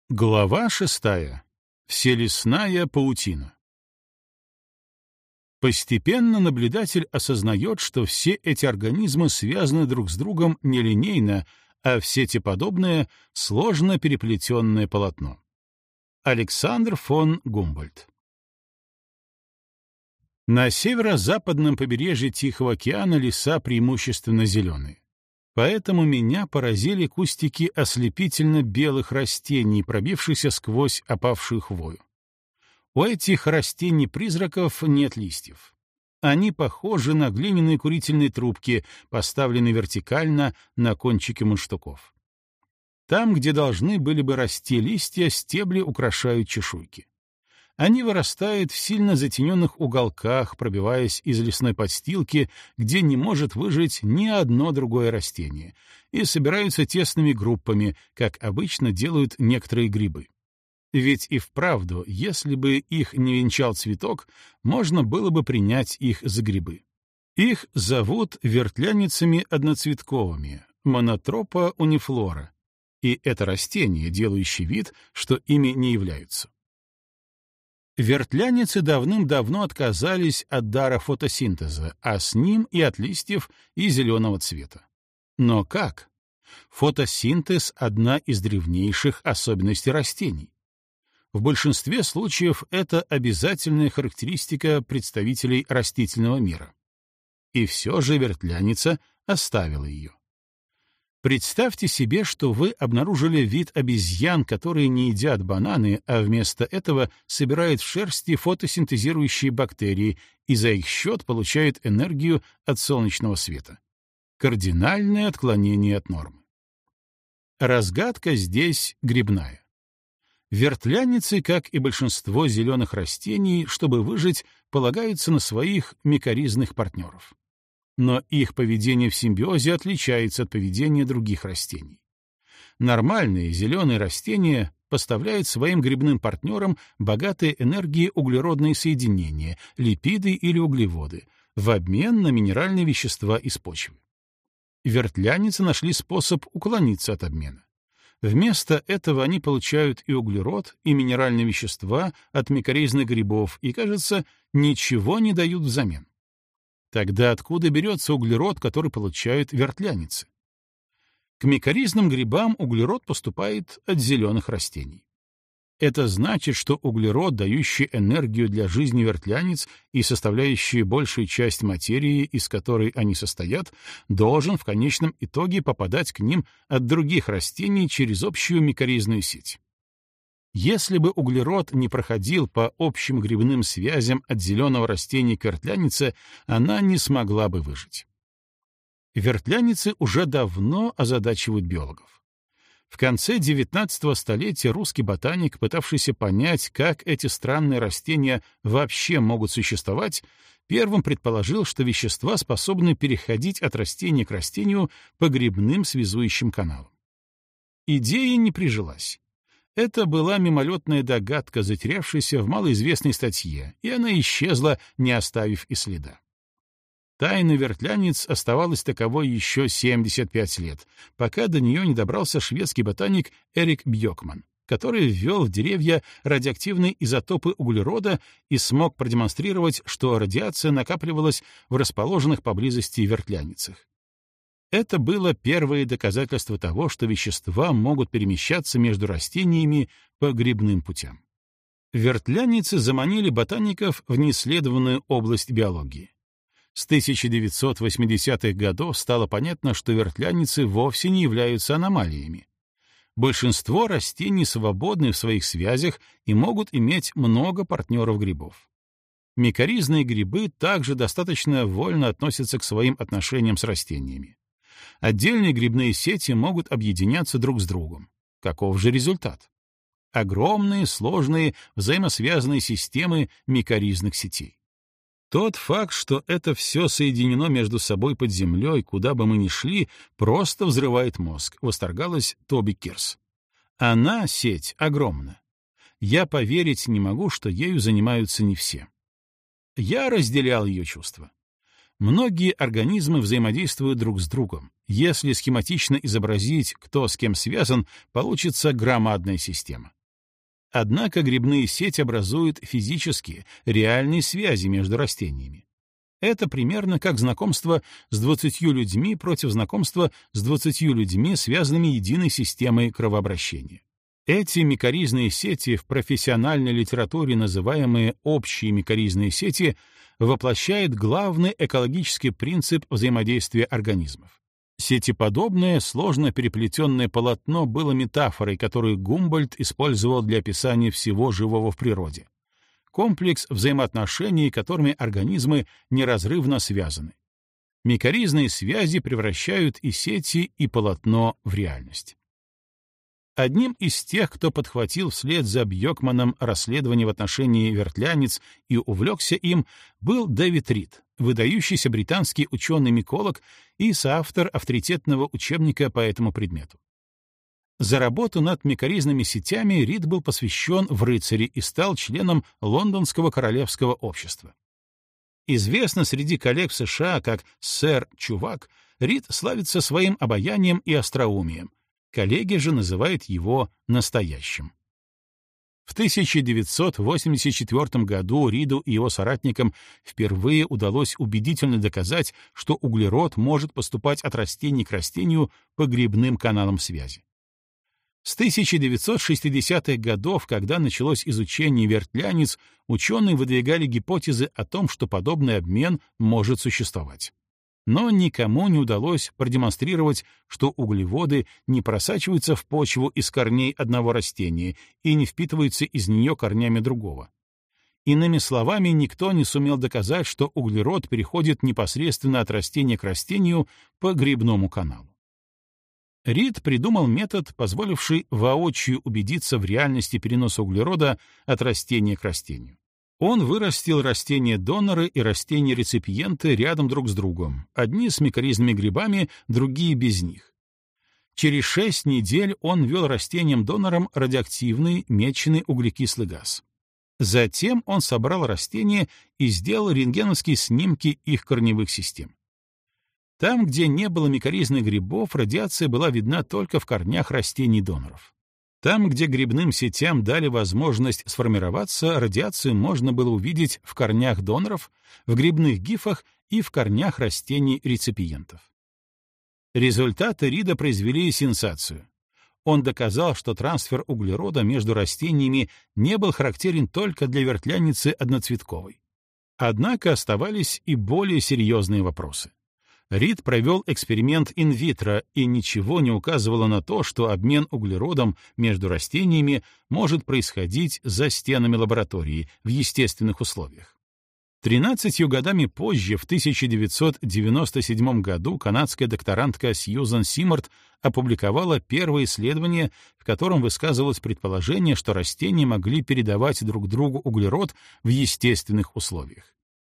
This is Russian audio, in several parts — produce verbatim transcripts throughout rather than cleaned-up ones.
Глава шестая. Вселесная паутина. Постепенно наблюдатель осознает, что все эти организмы связаны друг с другом нелинейно, а в сетеподобное, сложно переплетенное полотно. Александр фон Гумбольдт. На северо-западном побережье Тихого океана леса преимущественно зеленые. Поэтому меня поразили кустики ослепительно-белых растений, пробившихся сквозь опавшую хвою. У этих растений-призраков нет листьев. Они похожи на глиняные курительные трубки, поставленные вертикально на кончике мундштуков. Там, где должны были бы расти листья, стебли украшают чешуйки. Они вырастают в сильно затененных уголках, пробиваясь из лесной подстилки, где не может выжить ни одно другое растение, и собираются тесными группами, как обычно делают некоторые грибы. Ведь и вправду, если бы их не венчал цветок, можно было бы принять их за грибы. Их зовут вертляницами одноцветковыми, монотропа унифлора, и это растение, делающее вид, что ими не являются. Вертляницы давным-давно отказались от дара фотосинтеза, а с ним и от листьев и зеленого цвета. Но как? Фотосинтез — одна из древнейших особенностей растений. В большинстве случаев это обязательная характеристика представителей растительного мира. И все же вертляница оставила ее. Представьте себе, что вы обнаружили вид обезьян, которые не едят бананы, а вместо этого собирают в шерсти фотосинтезирующие бактерии и за их счет получают энергию от солнечного света. Кардинальное отклонение от нормы. Разгадка здесь грибная. Вертляницы, как и большинство зеленых растений, чтобы выжить, полагаются на своих микоризных партнеров. Но их поведение в симбиозе отличается от поведения других растений. Нормальные зеленые растения поставляют своим грибным партнерам богатые энергией углеродные соединения, липиды или углеводы, в обмен на минеральные вещества из почвы. Вертляницы нашли способ уклониться от обмена. Вместо этого они получают и углерод, и минеральные вещества от микоризных грибов и, кажется, ничего не дают взамен. Тогда откуда берется углерод, который получают вертляницы? К микоризным грибам углерод поступает от зеленых растений. Это значит, что углерод, дающий энергию для жизни вертляниц и составляющий большую часть материи, из которой они состоят, должен в конечном итоге попадать к ним от других растений через общую микоризную сеть. Если бы углерод не проходил по общим грибным связям от зеленого растения к вертлянице, она не смогла бы выжить. Вертляницы уже давно озадачивают биологов. В конце девятнадцатого столетия русский ботаник, пытавшийся понять, как эти странные растения вообще могут существовать, первым предположил, что вещества способны переходить от растения к растению по грибным связующим каналам. Идея не прижилась. Это была мимолетная догадка, затерявшаяся в малоизвестной статье, и она исчезла, не оставив и следа. Тайна вертляниц оставалась таковой еще семьдесят пять лет, пока до нее не добрался шведский ботаник Эрик Бьёкман, который ввел в деревья радиоактивные изотопы углерода и смог продемонстрировать, что радиация накапливалась в расположенных поблизости вертляницах. Это было первое доказательство того, что вещества могут перемещаться между растениями по грибным путям. Вертляницы заманили ботаников в неисследованную область биологии. С тысяча девятьсот восьмидесятых годов стало понятно, что вертляницы вовсе не являются аномалиями. Большинство растений свободны в своих связях и могут иметь много партнеров грибов. Микоризные грибы также достаточно вольно относятся к своим отношениям с растениями. Отдельные грибные сети могут объединяться друг с другом. Каков же результат? Огромные, сложные, взаимосвязанные системы микоризных сетей. Тот факт, что это все соединено между собой под землей, куда бы мы ни шли, просто взрывает мозг, восторгалась Тоби Кирс. Она, сеть, огромна. Я поверить не могу, что ею занимаются не все. Я разделял ее чувства. Многие организмы взаимодействуют друг с другом. Если схематично изобразить, кто с кем связан, получится громадная система. Однако грибные сети образуют физические, реальные связи между растениями. Это примерно как знакомство с двадцатью людьми против знакомства с двадцатью людьми, связанными единой системой кровообращения. Эти микоризные сети, в профессиональной литературе называемые общие микоризные сети, воплощают главный экологический принцип взаимодействия организмов. Сетеподобное, сложно переплетенное полотно было метафорой, которую Гумбольдт использовал для описания всего живого в природе. Комплекс взаимоотношений, которыми организмы неразрывно связаны. Микоризные связи превращают и сети, и полотно в реальность. Одним из тех, кто подхватил вслед за Бьёкманом расследование в отношении вертлянец и увлекся им, был Дэвид Рид, выдающийся британский ученый-миколог и соавтор авторитетного учебника по этому предмету. За работу над микоризными сетями Рид был посвящен в рыцари и стал членом Лондонского королевского общества. Известно среди коллег в США как «сэр Чувак», Рид славится своим обаянием и остроумием. Коллеги же называют его настоящим. В тысяча девятьсот восемьдесят четвёртом году Риду и его соратникам впервые удалось убедительно доказать, что углерод может поступать от растений к растению по грибным каналам связи. С тысяча девятьсот шестидесятых годов, когда началось изучение вертлянец, ученые выдвигали гипотезы о том, что подобный обмен может существовать. Но никому не удалось продемонстрировать, что углеводы не просачиваются в почву из корней одного растения и не впитываются из нее корнями другого. Иными словами, никто не сумел доказать, что углерод переходит непосредственно от растения к растению по грибному каналу. Рид придумал метод, позволивший воочию убедиться в реальности переноса углерода от растения к растению. Он вырастил растения-доноры и растения-реципиенты рядом друг с другом, одни с микоризными грибами, другие без них. Через шесть недель он ввел растениям-донорам радиоактивный меченый углекислый газ. Затем он собрал растения и сделал рентгеновские снимки их корневых систем. Там, где не было микоризных грибов, радиация была видна только в корнях растений-доноров. Там, где грибным сетям дали возможность сформироваться, радиацию можно было увидеть в корнях доноров, в грибных гифах и в корнях растений-реципиентов. Результаты Рида произвели сенсацию. Он доказал, что трансфер углерода между растениями не был характерен только для вертлянницы одноцветковой. Однако оставались и более серьезные вопросы. Рид провел эксперимент инвитро, и ничего не указывало на то, что обмен углеродом между растениями может происходить за стенами лаборатории в естественных условиях. Тринадцатью годами позже, в тысяча девятьсот девяносто седьмом году, канадская докторантка Сьюзан Симмарт опубликовала первое исследование, в котором высказывалось предположение, что растения могли передавать друг другу углерод в естественных условиях.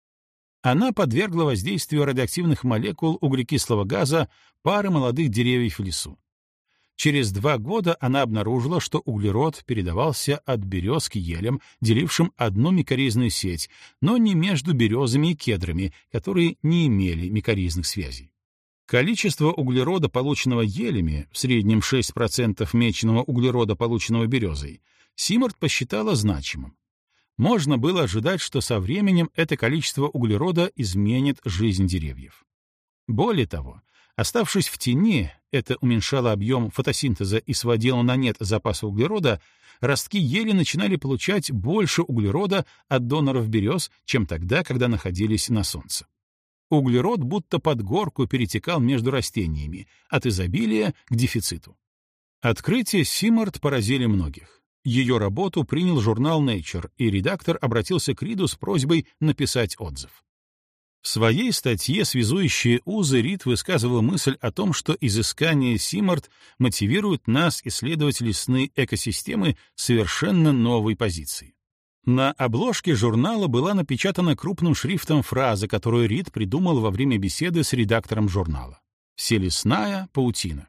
Она подвергла воздействию радиоактивных молекул углекислого газа пары молодых деревьев в лесу. Через два года она обнаружила, что углерод передавался от берез к елям, делившим одну микоризную сеть, но не между березами и кедрами, которые не имели микоризных связей. Количество углерода, полученного елями, в среднем шесть процентов меченого углерода, полученного березой, Симмарт посчитала значимым. Можно было ожидать, что со временем это количество углерода изменит жизнь деревьев. Более того, оставшись в тени, это уменьшало объем фотосинтеза и сводило на нет запасы углерода, ростки ели начинали получать больше углерода от доноров берез, чем тогда, когда находились на солнце. Углерод будто под горку перетекал между растениями, от изобилия к дефициту. Открытия Симмарт поразили многих. Ее работу принял журнал Nature, и редактор обратился к Риду с просьбой написать отзыв. В своей статье «Связующие узы» Рид высказывал мысль о том, что изыскания Симмарт мотивируют нас исследовать лесные экосистемы совершенно новой позиции. На обложке журнала была напечатана крупным шрифтом фраза, которую Рид придумал во время беседы с редактором журнала. «Вселесная паутина».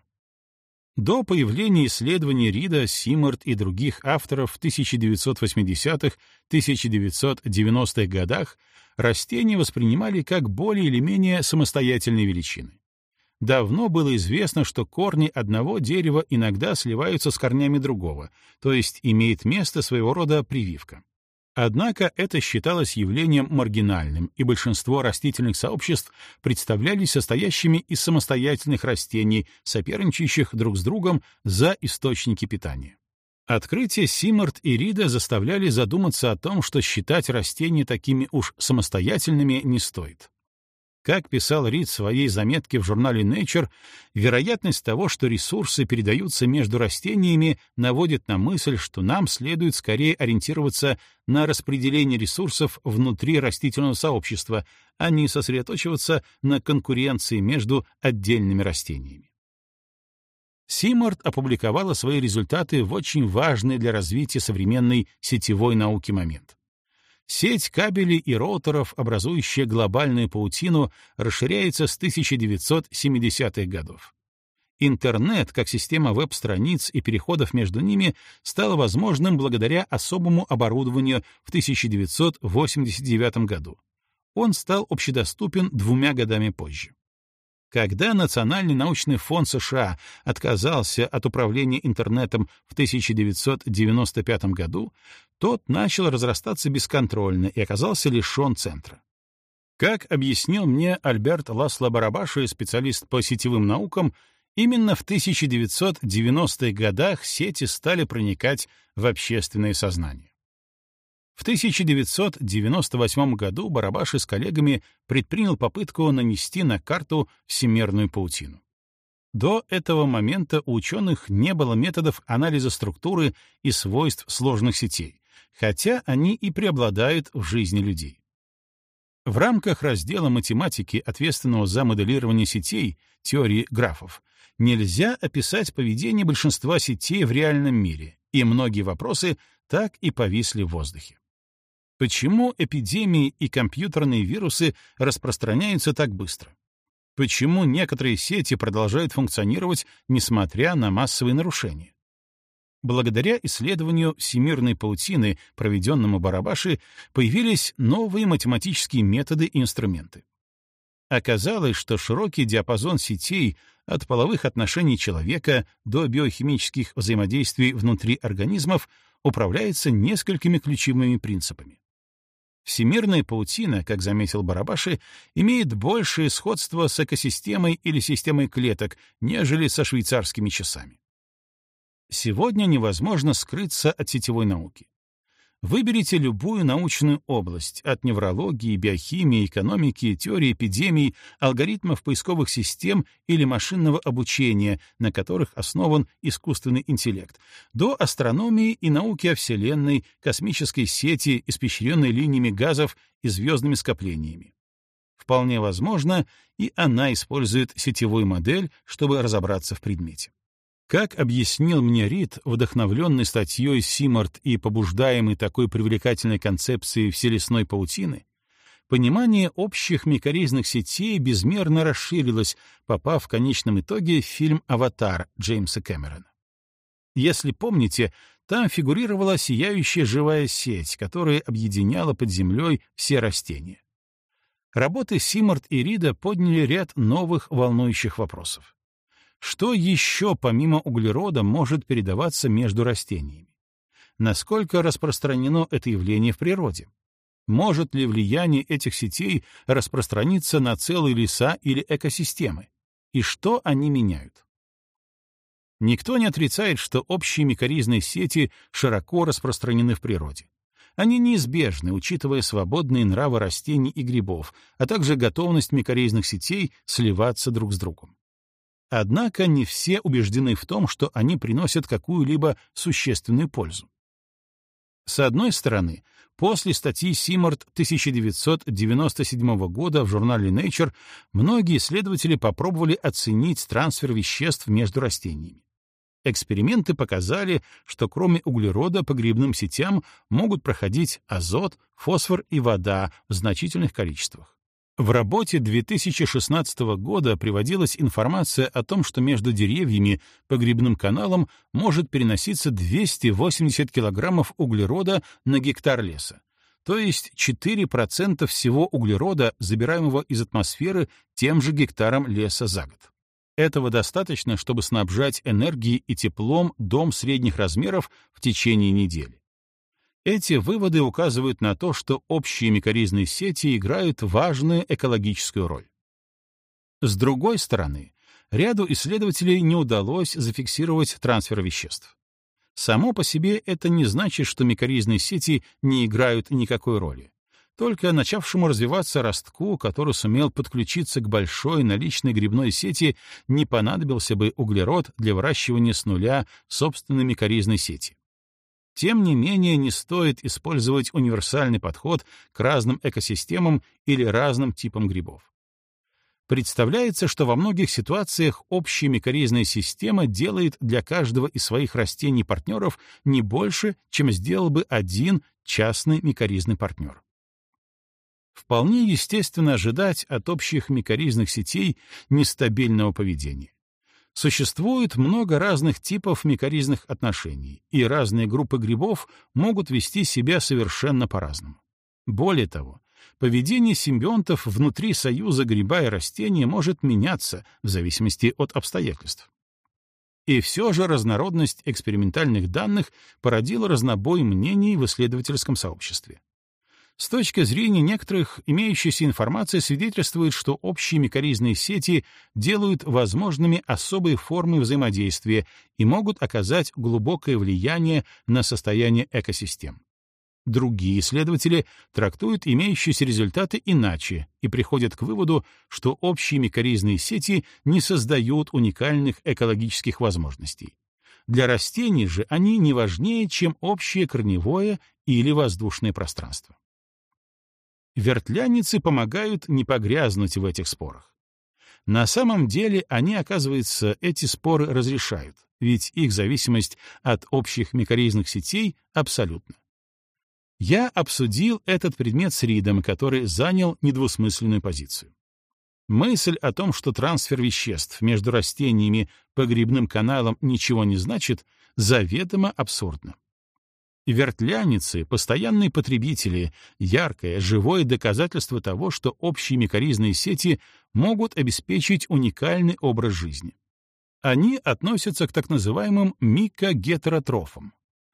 До появления исследований Рида, Симмарт и других авторов в тысяча девятьсот восьмидесятых — тысяча девятьсот девяностых годах растения воспринимали как более или менее самостоятельные величины. давно было известно, что корни одного дерева иногда сливаются с корнями другого, то есть имеет место своего рода прививка. Однако это считалось явлением маргинальным, и большинство растительных сообществ представлялись состоящими из самостоятельных растений, соперничающих друг с другом за источники питания. Открытия Симарт и Рида заставляли задуматься о том, что считать растения такими уж самостоятельными не стоит. Как писал Рид в своей заметке в журнале Nature, вероятность того, что ресурсы передаются между растениями, наводит на мысль, что нам следует скорее ориентироваться на распределение ресурсов внутри растительного сообщества, а не сосредоточиваться на конкуренции между отдельными растениями. Симарт опубликовала свои результаты в очень важный для развития современной сетевой науки момент. Сеть кабелей и роутеров, образующая глобальную паутину, расширяется с тысяча девятьсот семидесятых годов. Интернет, как система веб-страниц и переходов между ними, стал возможным благодаря особому оборудованию в тысяча девятьсот восемьдесят девятом году. Он стал общедоступен двумя годами позже. Когда Национальный научный фонд США отказался от управления интернетом в тысяча девятьсот девяносто пятом году, тот начал разрастаться бесконтрольно и оказался лишен центра. Как объяснил мне Альберт Ласло Барабаши, специалист по сетевым наукам, именно в тысяча девятьсот девяностых годах сети стали проникать в общественное сознание. В тысяча девятьсот девяносто восьмом году Барабаши с коллегами предпринял попытку нанести на карту всемирную паутину. До этого момента у ученых не было методов анализа структуры и свойств сложных сетей, хотя они и преобладают в жизни людей. В рамках раздела математики, ответственного за моделирование сетей, теории графов, нельзя описать поведение большинства сетей в реальном мире, и многие вопросы так и повисли в воздухе. Почему эпидемии и компьютерные вирусы распространяются так быстро? Почему некоторые сети продолжают функционировать, несмотря на массовые нарушения? Благодаря исследованию всемирной паутины, проведенному Барабаши, появились новые математические методы и инструменты. Оказалось, что широкий диапазон сетей от половых отношений человека до биохимических взаимодействий внутри организмов управляется несколькими ключевыми принципами. Всемирная паутина, как заметил Барабаши, имеет большее сходство с экосистемой или системой клеток, нежели со швейцарскими часами. Сегодня невозможно скрыться от сетевой науки. Выберите любую научную область, от неврологии, биохимии, экономики, теории эпидемий, алгоритмов поисковых систем или машинного обучения, на которых основан искусственный интеллект, до астрономии и науки о Вселенной, космической сети, испещренной линиями газов и звездными скоплениями. Вполне возможно, и она использует сетевую модель, чтобы разобраться в предмете. Как объяснил мне Рид, вдохновленный статьей Симарт и побуждаемый такой привлекательной концепцией вселесной паутины, понимание общих микоризных сетей безмерно расширилось, попав в конечном итоге в фильм «Аватар» Джеймса Кэмерона. Если помните, там фигурировала сияющая живая сеть, которая объединяла под землей все растения. Работы Симарт и Рида подняли ряд новых волнующих вопросов. Что еще помимо углерода может передаваться между растениями? Насколько распространено это явление в природе? Может ли влияние этих сетей распространиться на целые леса или экосистемы? И что они меняют? Никто не отрицает, что общие микоризные сети широко распространены в природе. Они неизбежны, учитывая свободные нравы растений и грибов, а также готовность микоризных сетей сливаться друг с другом. Однако не все убеждены в том, что они приносят какую-либо существенную пользу. С одной стороны, после статьи Симарт тысяча девятьсот девяносто седьмого года в журнале Nature многие исследователи попробовали оценить трансфер веществ между растениями. Эксперименты показали, что кроме углерода по грибным сетям могут проходить азот, фосфор и вода в значительных количествах. В работе две тысячи шестнадцатого года приводилась информация о том, что между деревьями по грибным каналам может переноситься двести восемьдесят килограммов углерода на гектар леса, то есть четыре процента всего углерода, забираемого из атмосферы тем же гектаром леса за год. Этого достаточно, чтобы снабжать энергией и теплом дом средних размеров в течение недели. Эти выводы указывают на то, что общие микоризные сети играют важную экологическую роль. С другой стороны, ряду исследователей не удалось зафиксировать трансфер веществ. Само по себе это не значит, что микоризные сети не играют никакой роли. Только начавшему развиваться ростку, который сумел подключиться к большой наличной грибной сети, не понадобился бы углерод для выращивания с нуля собственной микоризной сети. Тем не менее, не стоит использовать универсальный подход к разным экосистемам или разным типам грибов. Представляется, что во многих ситуациях общая микоризная система делает для каждого из своих растений-партнеров не больше, чем сделал бы один частный микоризный партнер. Вполне естественно ожидать от общих микоризных сетей нестабильного поведения. Существует много разных типов микоризных отношений, и разные группы грибов могут вести себя совершенно по-разному. Более того, поведение симбионтов внутри союза гриба и растения может меняться в зависимости от обстоятельств. И все же разнородность экспериментальных данных породила разнобой мнений в исследовательском сообществе. С точки зрения некоторых, имеющаяся информация свидетельствует, что общие микоризные сети делают возможными особые формы взаимодействия и могут оказать глубокое влияние на состояние экосистем. Другие исследователи трактуют имеющиеся результаты иначе и приходят к выводу, что общие микоризные сети не создают уникальных экологических возможностей. Для растений же они не важнее, чем общее корневое или воздушное пространство. Вертляницы помогают не погрязнуть в этих спорах. На самом деле они, оказывается, эти споры разрешают, ведь их зависимость от общих микоризных сетей абсолютна. Я обсудил этот предмет с Ридом, который занял недвусмысленную позицию. Мысль о том, что трансфер веществ между растениями по грибным каналам ничего не значит, заведомо абсурдна. Вертляницы — постоянные потребители, яркое, живое доказательство того, что общие микоризные сети могут обеспечить уникальный образ жизни. Они относятся к так называемым микогетеротрофам.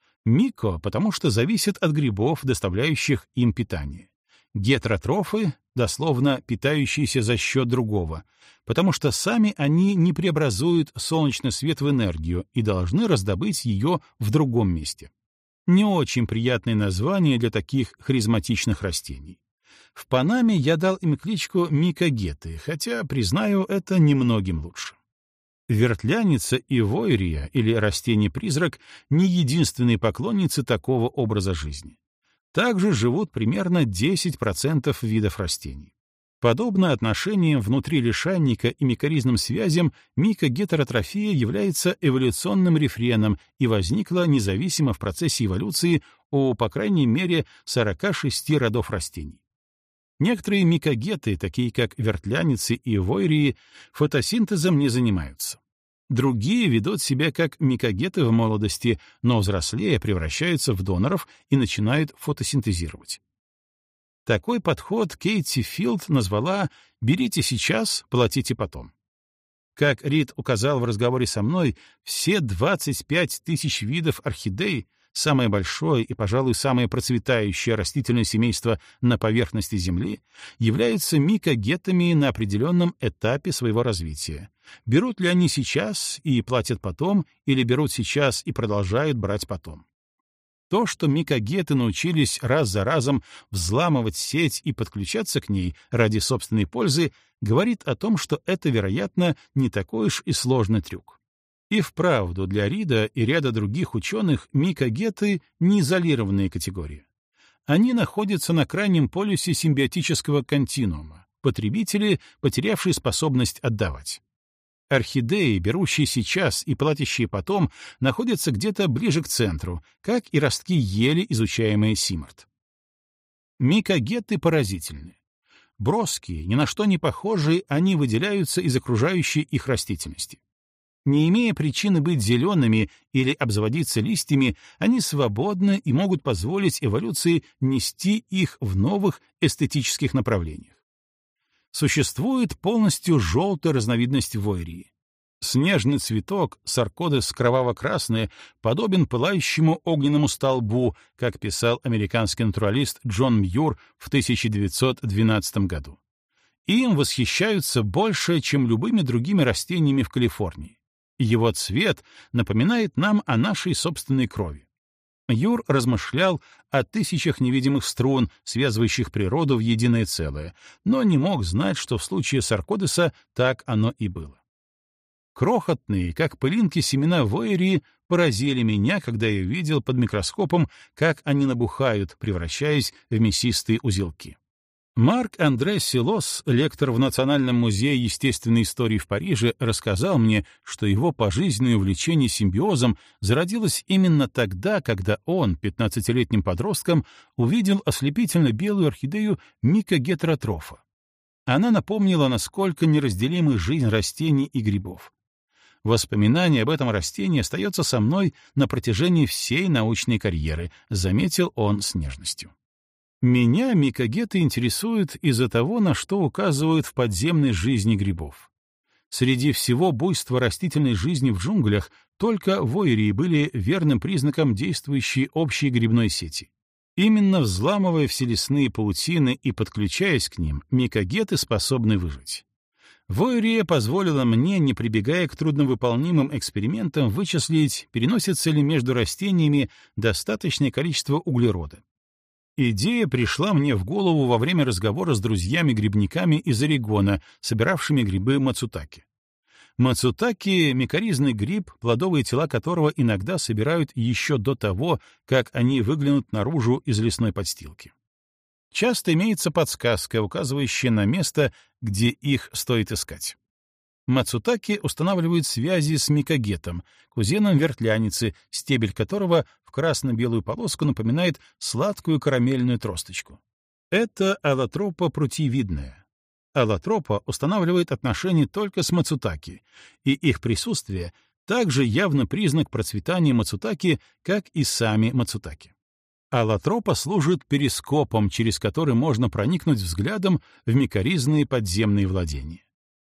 Мико, потому что зависят от грибов, доставляющих им питание. Гетеротрофы, дословно питающиеся за счет другого, потому что сами они не преобразуют солнечный свет в энергию и должны раздобыть ее в другом месте. Не очень приятное название для таких харизматичных растений. В Панаме я дал им кличку микогеты, хотя, признаю, это немногим лучше. Вертляница и войрия, или растение-призрак, не единственные поклонницы такого образа жизни. Также живут примерно десять процентов видов растений. Подобно отношениям внутри лишайника и микоризным связям, микогетеротрофия является эволюционным рефреном и возникла независимо в процессе эволюции у, по крайней мере, сорока шести родов растений. Некоторые микогеты, такие как вертляницы и войрии, фотосинтезом не занимаются. Другие ведут себя как микогеты в молодости, но взрослея превращаются в доноров и начинают фотосинтезировать. Такой подход Кейти Филд назвала «берите сейчас, платите потом». Как Рид указал в разговоре со мной, все двадцать пять тысяч видов орхидей, самое большое и, пожалуй, самое процветающее растительное семейство на поверхности Земли, являются микогетами на определенном этапе своего развития. Берут ли они сейчас и платят потом, или берут сейчас и продолжают брать потом? То, что микогеты научились раз за разом взламывать сеть и подключаться к ней ради собственной пользы, говорит о том, что это, вероятно, не такой уж и сложный трюк. И вправду для Рида и ряда других ученых микогеты — не изолированные категории. Они находятся на крайнем полюсе симбиотического континуума, потребители, потерявшие способность отдавать. Орхидеи, берущие сейчас и платящие потом, находятся где-то ближе к центру, как и ростки ели, изучаемые Симарт. Микогеты поразительны. Броские, ни на что не похожие, они выделяются из окружающей их растительности. Не имея причины быть зелеными или обзаводиться листьями, они свободны и могут позволить эволюции нести их в новых эстетических направлениях. Существует полностью желтая разновидность войрии. Снежный цветок, саркодес кроваво-красный, подобен пылающему огненному столбу, как писал американский натуралист Джон Мьюр в тысяча девятьсот двенадцатом году. Им восхищаются больше, чем любыми другими растениями в Калифорнии. Его цвет напоминает нам о нашей собственной крови. Юр размышлял о тысячах невидимых струн, связывающих природу в единое целое, но не мог знать, что в случае саркодеса так оно и было. Крохотные, как пылинки, семена войерии поразили меня, когда я видел под микроскопом, как они набухают, превращаясь в мясистые узелки. Марк-Андре Силос, лектор в Национальном музее естественной истории в Париже, рассказал мне, что его пожизненное увлечение симбиозом зародилось именно тогда, когда он, пятнадцатилетним подростком, увидел ослепительно-белую орхидею Мика гетеротрофа. Она напомнила, насколько неразделимы жизнь растений и грибов. Воспоминание об этом растении остается со мной на протяжении всей научной карьеры, заметил он с нежностью. Меня микогеты интересуют из-за того, на что указывают в подземной жизни грибов. Среди всего буйства растительной жизни в джунглях только войерии были верным признаком действующей общей грибной сети. Именно взламывая все лесные паутины и подключаясь к ним, микогеты способны выжить. Войерия позволила мне, не прибегая к трудновыполнимым экспериментам, вычислить, переносится ли между растениями достаточное количество углерода. Идея пришла мне в голову во время разговора с друзьями-грибниками из Орегона, собиравшими грибы мацутаки. Мацутаки — микоризный гриб, плодовые тела которого иногда собирают еще до того, как они выглянут наружу из лесной подстилки. Часто имеется подсказка, указывающая на место, где их стоит искать. Мацутаки устанавливают связи с микогетом, кузеном вертляницы, стебель которого в красно-белую полоску напоминает сладкую карамельную тросточку. Это аллотропа прутиевидная. Аллотропа устанавливает отношения только с мацутаки, и их присутствие также явно признак процветания мацутаки, как и сами мацутаки. Аллотропа служит перископом, через который можно проникнуть взглядом в микоризные подземные владения.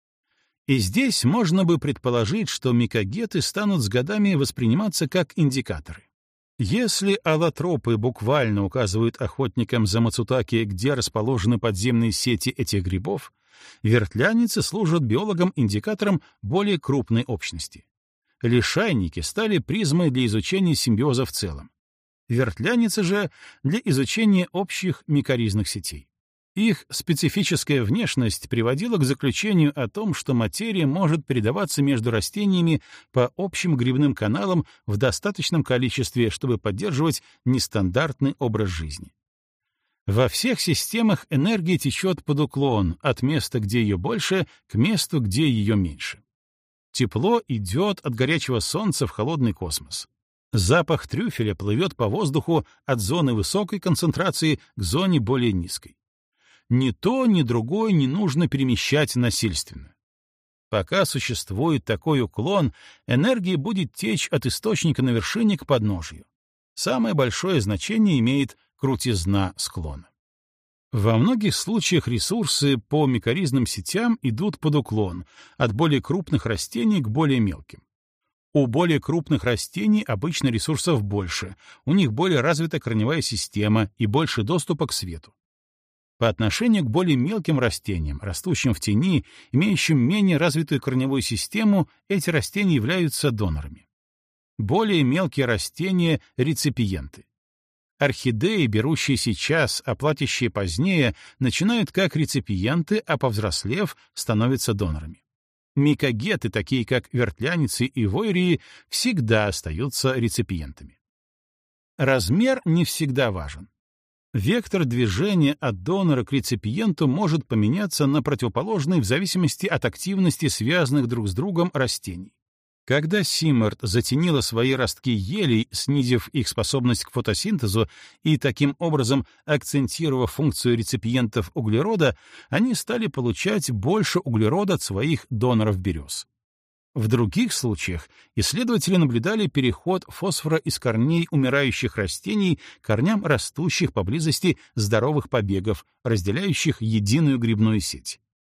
И здесь можно бы предположить, что микогеты станут с годами восприниматься как индикаторы. Если аллотропы буквально указывают охотникам за мацутаки, где расположены подземные сети этих грибов, вертляницы служат биологам-индикатором более крупной общности. Лишайники стали призмой для изучения симбиоза в целом. Вертляницы же — для изучения общих микоризных сетей. Их специфическая внешность приводила к заключению о том, что материя может передаваться между растениями по общим грибным каналам в достаточном количестве, чтобы поддерживать нестандартный образ жизни. Во всех системах энергия течет под уклон, от места, где ее больше, к месту, где ее меньше. Тепло идет от горячего солнца в холодный космос. Запах трюфеля плывет по воздуху от зоны высокой концентрации к зоне более низкой. Ни то, ни другое не нужно перемещать насильственно. Пока существует такой уклон, энергия будет течь от источника на вершине к подножию. Самое большое значение имеет крутизна склона. Во многих случаях ресурсы по микоризным сетям идут под уклон, от более крупных растений к более мелким. У более крупных растений обычно ресурсов больше, у них более развита корневая система и больше доступа к свету. По отношению к более мелким растениям, растущим в тени, имеющим менее развитую корневую систему, эти растения являются донорами. Более мелкие растения — реципиенты. Орхидеи, берущие сейчас, а платящие позднее, начинают как реципиенты, а повзрослев, становятся донорами. Микогеты, такие как вертляницы и войерии, всегда остаются реципиентами. Размер не всегда важен. Вектор движения от донора к реципиенту может поменяться на противоположный в зависимости от активности связанных друг с другом растений. Когда Симмерт затенила свои ростки елей, снизив их способность к фотосинтезу и таким образом акцентировав функцию реципиентов углерода, они стали получать больше углерода от своих доноров берез. В других случаях исследователи наблюдали переход фосфора из корней умирающих растений к корням растущих поблизости здоровых побегов, разделяющих единую грибную сеть.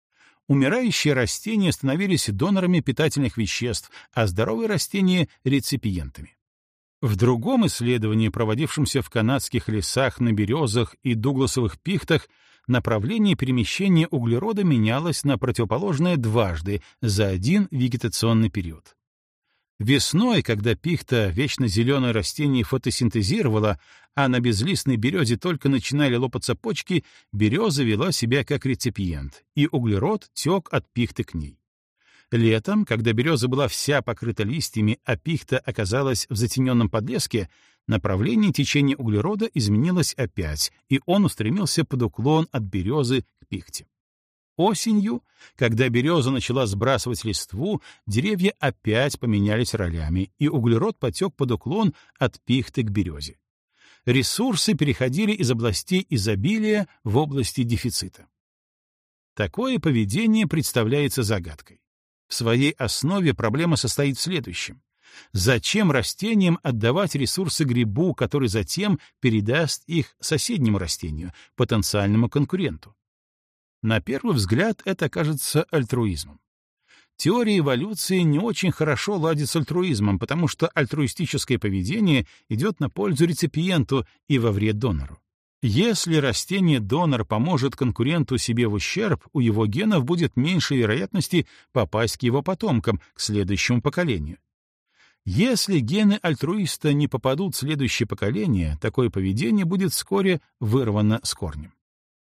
умирающие растения становились донорами питательных веществ, а здоровые растения — реципиентами. В другом исследовании, проводившемся в канадских лесах на березах и дугласовых пихтах, направление перемещения углерода менялось на противоположное дважды за один вегетационный период. Весной, когда пихта, вечно зеленое растение, фотосинтезировала, а на безлистной березе только начинали лопаться почки, береза вела себя как реципиент, и углерод тек от пихты к ней. Летом, когда береза была вся покрыта листьями, а пихта оказалась в затененном подлеске, направление течения углерода изменилось опять, и он устремился под уклон от березы к пихте. Осенью, когда береза начала сбрасывать листву, деревья опять поменялись ролями, и углерод потек под уклон от пихты к березе. Ресурсы переходили из областей изобилия в области дефицита. Такое поведение представляется загадкой. В своей основе проблема состоит в следующем. Зачем растениям отдавать ресурсы грибу, который затем передаст их соседнему растению, потенциальному конкуренту? На первый взгляд это кажется альтруизмом. Теория эволюции не очень хорошо ладит с альтруизмом, потому что альтруистическое поведение идет на пользу реципиенту и во вред донору. Если растение-донор поможет конкуренту себе в ущерб, у его генов будет меньше вероятности попасть к его потомкам, к следующему поколению. Если гены альтруиста не попадут в следующее поколение, такое поведение будет вскоре вырвано с корнем.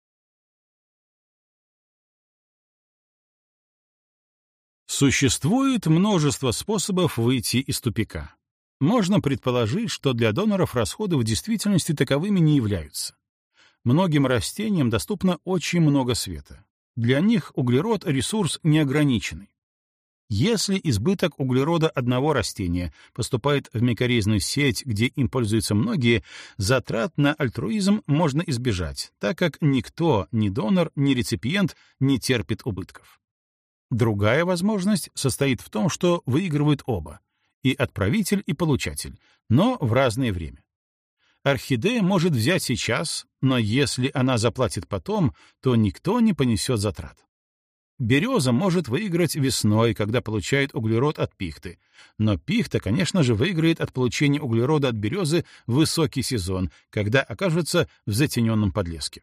Существует множество способов выйти из тупика. Можно предположить, что для доноров расходы в действительности таковыми не являются. Многим растениям доступно очень много света. Для них углерод — ресурс неограниченный. Если избыток углерода одного растения поступает в микоризную сеть, где им пользуются многие, затрат на альтруизм можно избежать, так как никто, ни донор, ни реципиент, не терпит убытков. Другая возможность состоит в том, что выигрывают оба — и отправитель, и получатель, но в разное время. Орхидея может взять сейчас, но если она заплатит потом, то никто не понесет затрат. Береза может выиграть весной, когда получает углерод от пихты, но пихта, конечно же, выиграет от получения углерода от березы в высокий сезон, когда окажется в затененном подлеске.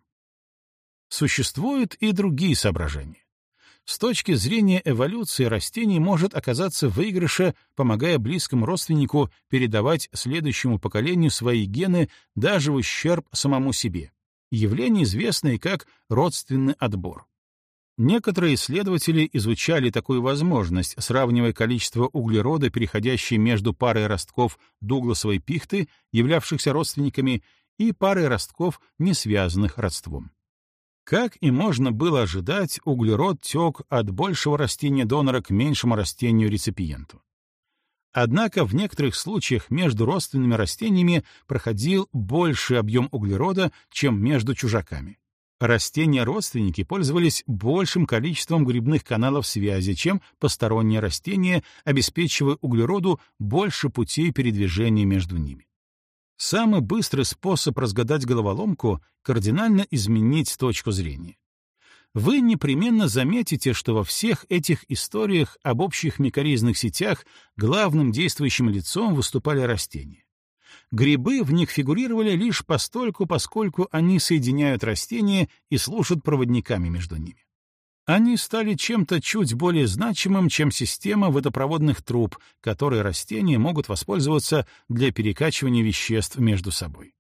Существуют и другие соображения. С точки зрения эволюции растений может оказаться в выигрыше, помогая близкому родственнику передавать следующему поколению свои гены даже в ущерб самому себе. Явление, известное как родственный отбор. Некоторые исследователи изучали такую возможность, сравнивая количество углерода, переходящее между парой ростков дугласовой пихты, являвшихся родственниками, и парой ростков, не связанных родством. Как и можно было ожидать, углерод тек от большего растения-донора к меньшему растению-реципиенту. Однако в некоторых случаях между родственными растениями проходил больший объем углерода, чем между чужаками. Растения-родственники пользовались большим количеством грибных каналов связи, чем посторонние растения, обеспечивая углероду больше путей передвижения между ними. Самый быстрый способ разгадать головоломку — кардинально изменить точку зрения. Вы непременно заметите, что во всех этих историях об общих микоризных сетях главным действующим лицом выступали растения. Грибы в них фигурировали лишь постольку, поскольку они соединяют растения и служат проводниками между ними. Они стали чем-то чуть более значимым, чем система водопроводных труб, которой растения могут воспользоваться для перекачивания веществ между собой.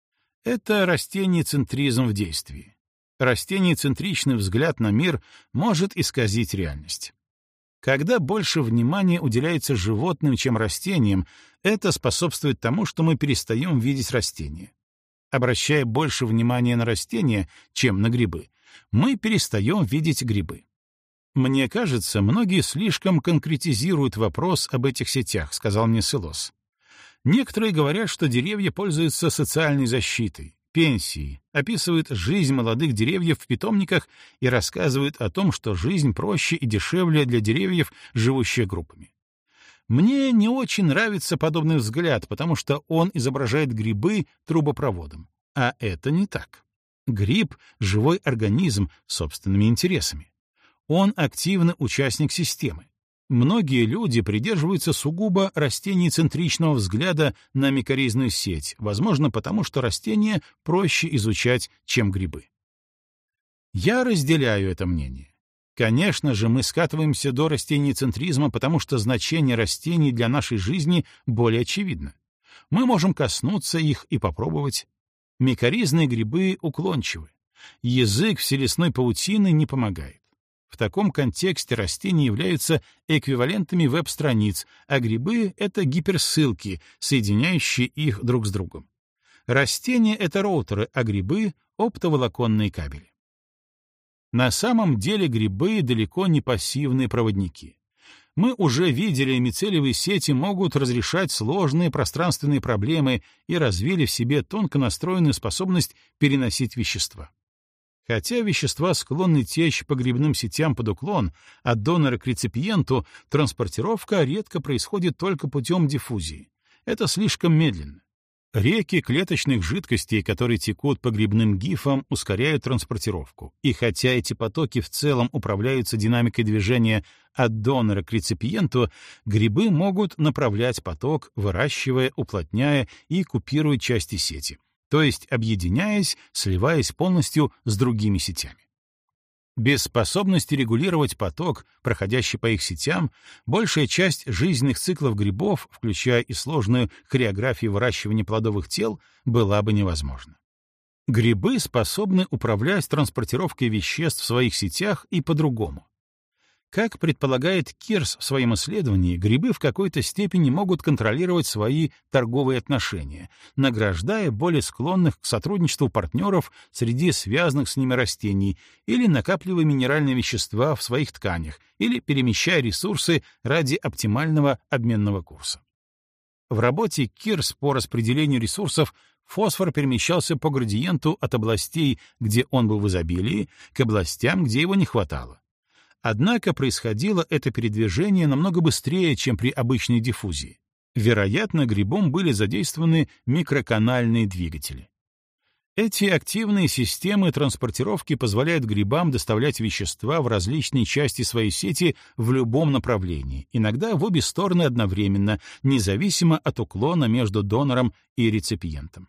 Это растениецентризм в действии. Растениецентричный взгляд на мир может исказить реальность. Когда больше внимания уделяется животным, чем растениям, это способствует тому, что мы перестаем видеть растения. Обращая больше внимания на растения, чем на грибы, мы перестаем видеть грибы. «Мне кажется, многие слишком конкретизируют вопрос об этих сетях», — сказал мне Силос. «Некоторые говорят, что деревья пользуются социальной защитой, пенсией, описывают жизнь молодых деревьев в питомниках и рассказывают о том, что жизнь проще и дешевле для деревьев, живущих группами. Мне не очень нравится подобный взгляд, потому что он изображает грибы трубопроводом, а это не так. Гриб — живой организм с собственными интересами. Он активный участник системы. Многие люди придерживаются сугубо растенияцентричного взгляда на микоризную сеть, возможно, потому что растения проще изучать, чем грибы. Я разделяю это мнение. Конечно же, мы скатываемся до растенияцентризма, потому что значение растений для нашей жизни более очевидно. Мы можем коснуться их и попробовать. Микоризные грибы уклончивы. Язык вселесной паутины не помогает. В таком контексте растения являются эквивалентами веб-страниц, а грибы — это гиперссылки, соединяющие их друг с другом. Растения — это роутеры, а грибы — оптоволоконные кабели. На самом деле грибы далеко не пассивные проводники. Мы уже видели, мицелиевые сети могут разрешать сложные пространственные проблемы и развили в себе тонко настроенную способность переносить вещества. Хотя вещества склонны течь по грибным сетям под уклон, от донора к реципиенту, транспортировка редко происходит только путем диффузии. Это слишком медленно. Реки клеточных жидкостей, которые текут по грибным гифам, ускоряют транспортировку. И хотя эти потоки в целом управляются динамикой движения от донора к реципиенту, грибы могут направлять поток, выращивая, уплотняя и купируя части сети, то есть объединяясь, сливаясь полностью с другими сетями. Без способности регулировать поток, проходящий по их сетям, большая часть жизненных циклов грибов, включая и сложную хореографию выращивания плодовых тел, была бы невозможна. Грибы способны управлять транспортировкой веществ в своих сетях и по-другому. Как предполагает Кирс в своем исследовании, грибы в какой-то степени могут контролировать свои торговые отношения, награждая более склонных к сотрудничеству партнеров среди связанных с ними растений или накапливая минеральные вещества в своих тканях или перемещая ресурсы ради оптимального обменного курса. В работе Кирс по распределению ресурсов фосфор перемещался по градиенту от областей, где он был в изобилии, к областям, где его не хватало. Однако происходило это передвижение намного быстрее, чем при обычной диффузии. Вероятно, грибом были задействованы микроканальные двигатели. Эти активные системы транспортировки позволяют грибам доставлять вещества в различные части своей сети в любом направлении, иногда в обе стороны одновременно, независимо от уклона между донором и реципиентом.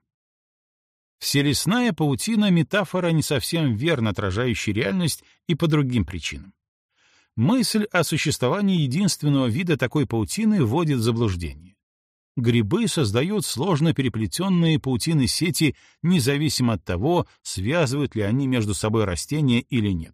Вселесная паутина — метафора, не совсем верно отражающая реальность и по другим причинам. Мысль о существовании единственного вида такой паутины вводит в заблуждение. Грибы создают сложно переплетенные паутины сети, независимо от того, связывают ли они между собой растения или нет.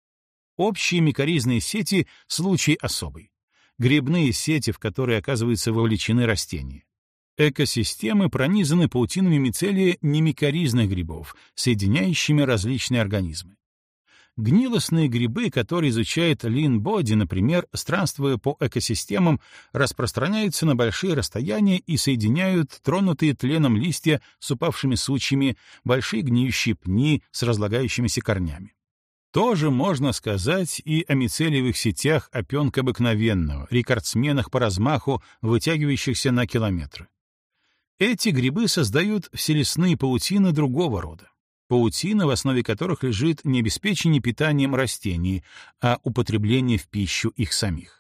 Общие микоризные сети — случай особый. Грибные сети, в которые оказываются вовлечены растения. Экосистемы пронизаны паутинами мицелия немикоризных грибов, соединяющими различные организмы. Гнилостные грибы, которые изучает Лин Боди, например, странствуя по экосистемам, распространяются на большие расстояния и соединяют тронутые тленом листья с упавшими сучьями, большие гниющие пни с разлагающимися корнями. Тоже можно сказать и о мицелиевых сетях опенка обыкновенного, рекордсменах по размаху, вытягивающихся на километры. Эти грибы создают вселесные паутины другого рода. Паутина, в основе которых лежит не обеспечение питанием растений, а употребление в пищу их самих.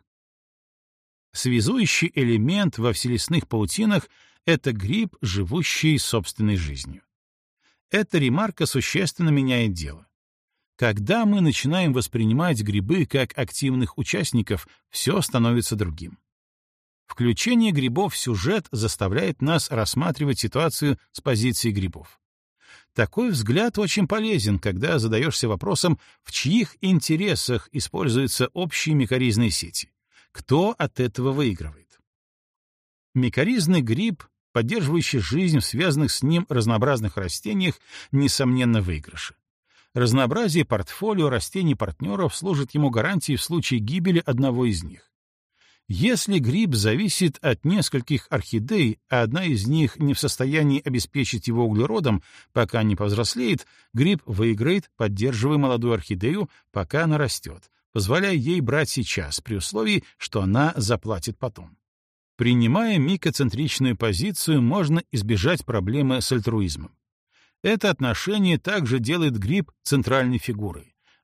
Связующий элемент во вселесных паутинах — это гриб, живущий собственной жизнью. Эта ремарка существенно меняет дело. Когда мы начинаем воспринимать грибы как активных участников, все становится другим. Включение грибов в сюжет заставляет нас рассматривать ситуацию с позиции грибов. Такой взгляд очень полезен, когда задаешься вопросом, в чьих интересах используются общие микоризные сети. Кто от этого выигрывает? Микоризный гриб, поддерживающий жизнь в связанных с ним разнообразных растениях, несомненно, в выигрыше. Разнообразие портфолио растений-партнеров служит ему гарантией в случае гибели одного из них. Если гриб зависит от нескольких орхидей, а одна из них не в состоянии обеспечить его углеродом, пока не повзрослеет, гриб выиграет, поддерживая молодую орхидею, пока она растет, позволяя ей брать сейчас, при условии, что она заплатит потом. Принимая микоцентричную позицию, можно избежать проблемы с альтруизмом. Это отношение также делает гриб центральной фигурой.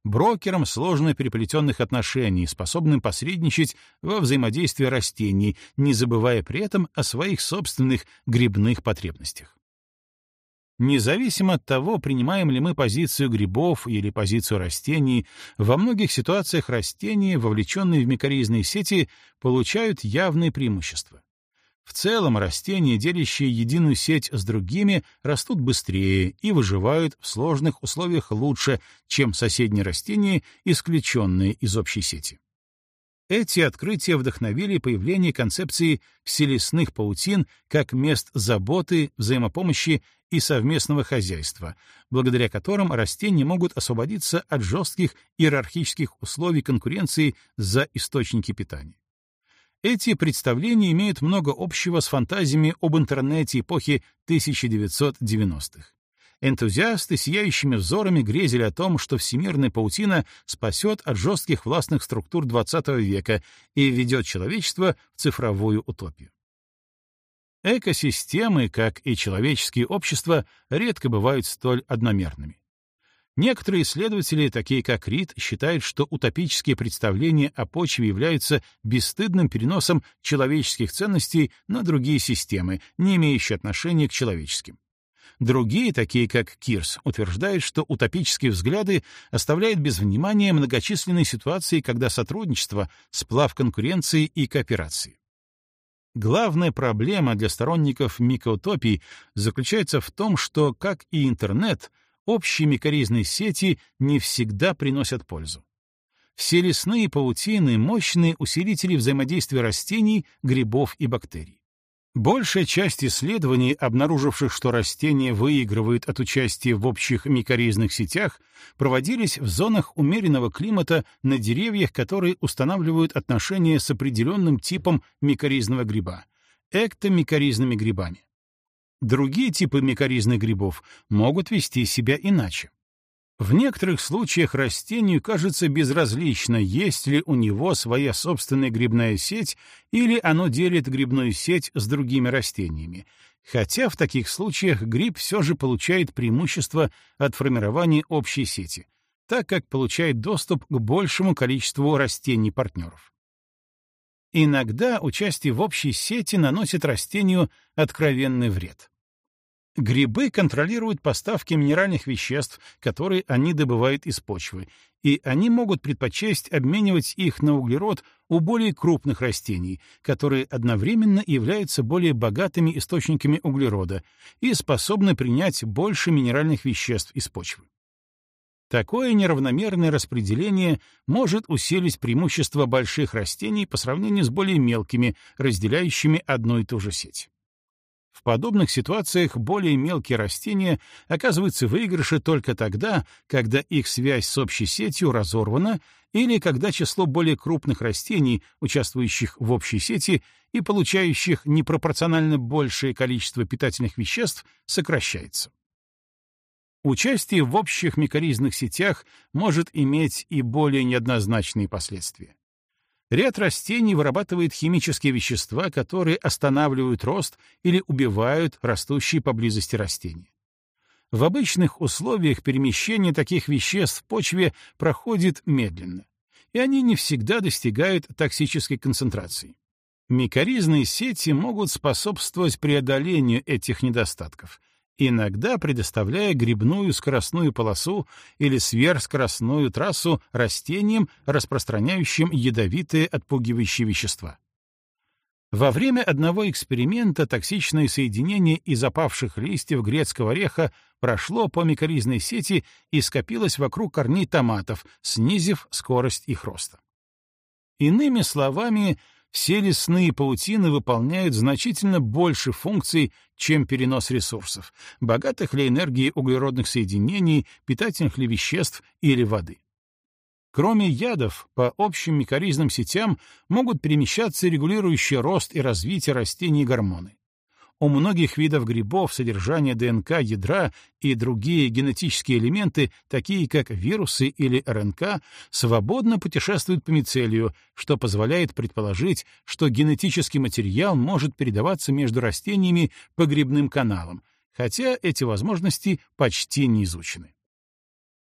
брокером сложно переплетенных отношений, способным посредничать во взаимодействии растений, не забывая при этом о своих собственных грибных потребностях. Независимо от того, принимаем ли мы позицию грибов или позицию растений, во многих ситуациях растения, вовлеченные в микорризные сети, получают явные преимущества. В целом растения, делящие единую сеть с другими, растут быстрее и выживают в сложных условиях лучше, чем соседние растения, исключенные из общей сети. Эти открытия вдохновили появление концепции вселесных паутин как мест заботы, взаимопомощи и совместного хозяйства, благодаря которым растения могут освободиться от жестких иерархических условий конкуренции за источники питания. Эти представления имеют много общего с фантазиями об интернете эпохи тысяча девятьсот девяностых. Энтузиасты сияющими взорами грезили о том, что всемирная паутина спасет от жестких властных структур двадцатого века и введет человечество в цифровую утопию. Экосистемы, как и человеческие общества, редко бывают столь одномерными. Некоторые исследователи, такие как Рид, считают, что утопические представления о почве являются бесстыдным переносом человеческих ценностей на другие системы, не имеющие отношения к человеческим. Другие, такие как Кирс, утверждают, что утопические взгляды оставляют без внимания многочисленные ситуации, когда сотрудничество — сплав конкуренции и кооперации. Главная проблема для сторонников микроутопий заключается в том, что, как и интернет, общие микорризные сети не всегда приносят пользу. Все лесные паутины — мощные усилители взаимодействия растений, грибов и бактерий. Большая часть исследований, обнаруживших, что растения выигрывают от участия в общих микорризных сетях, проводились в зонах умеренного климата на деревьях, которые устанавливают отношения с определенным типом микорризного гриба — эктомикорризными грибами. Другие типы микорризных грибов могут вести себя иначе. В некоторых случаях растению кажется безразлично, есть ли у него своя собственная грибная сеть или оно делит грибную сеть с другими растениями, хотя в таких случаях гриб все же получает преимущество от формирования общей сети, так как получает доступ к большему количеству растений-партнеров. Иногда участие в общей сети наносит растению откровенный вред. Грибы контролируют поставки минеральных веществ, которые они добывают из почвы, и они могут предпочесть обменивать их на углерод у более крупных растений, которые одновременно являются более богатыми источниками углерода и способны принять больше минеральных веществ из почвы. Такое неравномерное распределение может усилить преимущество больших растений по сравнению с более мелкими, разделяющими одну и ту же сеть. В подобных ситуациях более мелкие растения оказываются в выигрыше только тогда, когда их связь с общей сетью разорвана или когда число более крупных растений, участвующих в общей сети и получающих непропорционально большее количество питательных веществ, сокращается. Участие в общих микорризных сетях может иметь и более неоднозначные последствия. Ряд растений вырабатывает химические вещества, которые останавливают рост или убивают растущие поблизости растения. В обычных условиях перемещение таких веществ в почве проходит медленно, и они не всегда достигают токсической концентрации. Микорризные сети могут способствовать преодолению этих недостатков, иногда предоставляя грибную скоростную полосу или сверхскоростную трассу растениям, распространяющим ядовитые отпугивающие вещества. Во время одного эксперимента токсичное соединение из опавших листьев грецкого ореха прошло по микорризной сети и скопилось вокруг корней томатов, снизив скорость их роста. Иными словами, все лесные паутины выполняют значительно больше функций, чем перенос ресурсов, богатых ли энергией углеродных соединений, питательных ли веществ или воды. Кроме ядов, по общим микорризным сетям могут перемещаться регулирующие рост и развитие растений гормоны. У многих видов грибов содержание ДНК ядра и другие генетические элементы, такие как вирусы или РНК, свободно путешествуют по мицелию, что позволяет предположить, что генетический материал может передаваться между растениями по грибным каналам, хотя эти возможности почти не изучены.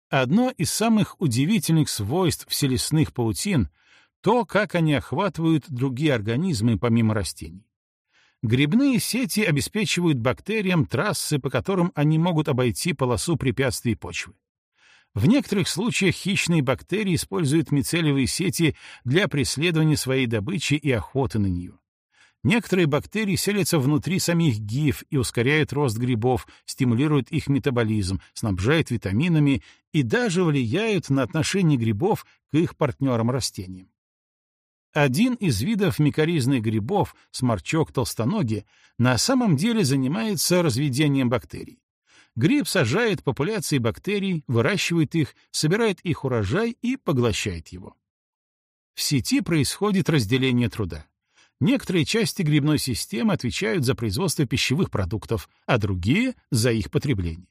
Одно из самых удивительных свойств вселесных паутин — то, как они охватывают другие организмы помимо растений. Грибные сети обеспечивают бактериям трассы, по которым они могут обойти полосу препятствий почвы. В некоторых случаях хищные бактерии используют мицелиевые сети для преследования своей добычи и охоты на нее. Некоторые бактерии селятся внутри самих гиф и ускоряют рост грибов, стимулируют их метаболизм, снабжают витаминами и даже влияют на отношение грибов к их партнерам-растениям. Один из видов микоризных грибов, сморчок толстоногий, на самом деле занимается разведением бактерий. Гриб сажает популяции бактерий, выращивает их, собирает их урожай и поглощает его. В сети происходит разделение труда. Некоторые части грибной системы отвечают за производство пищевых продуктов, а другие — за их потребление.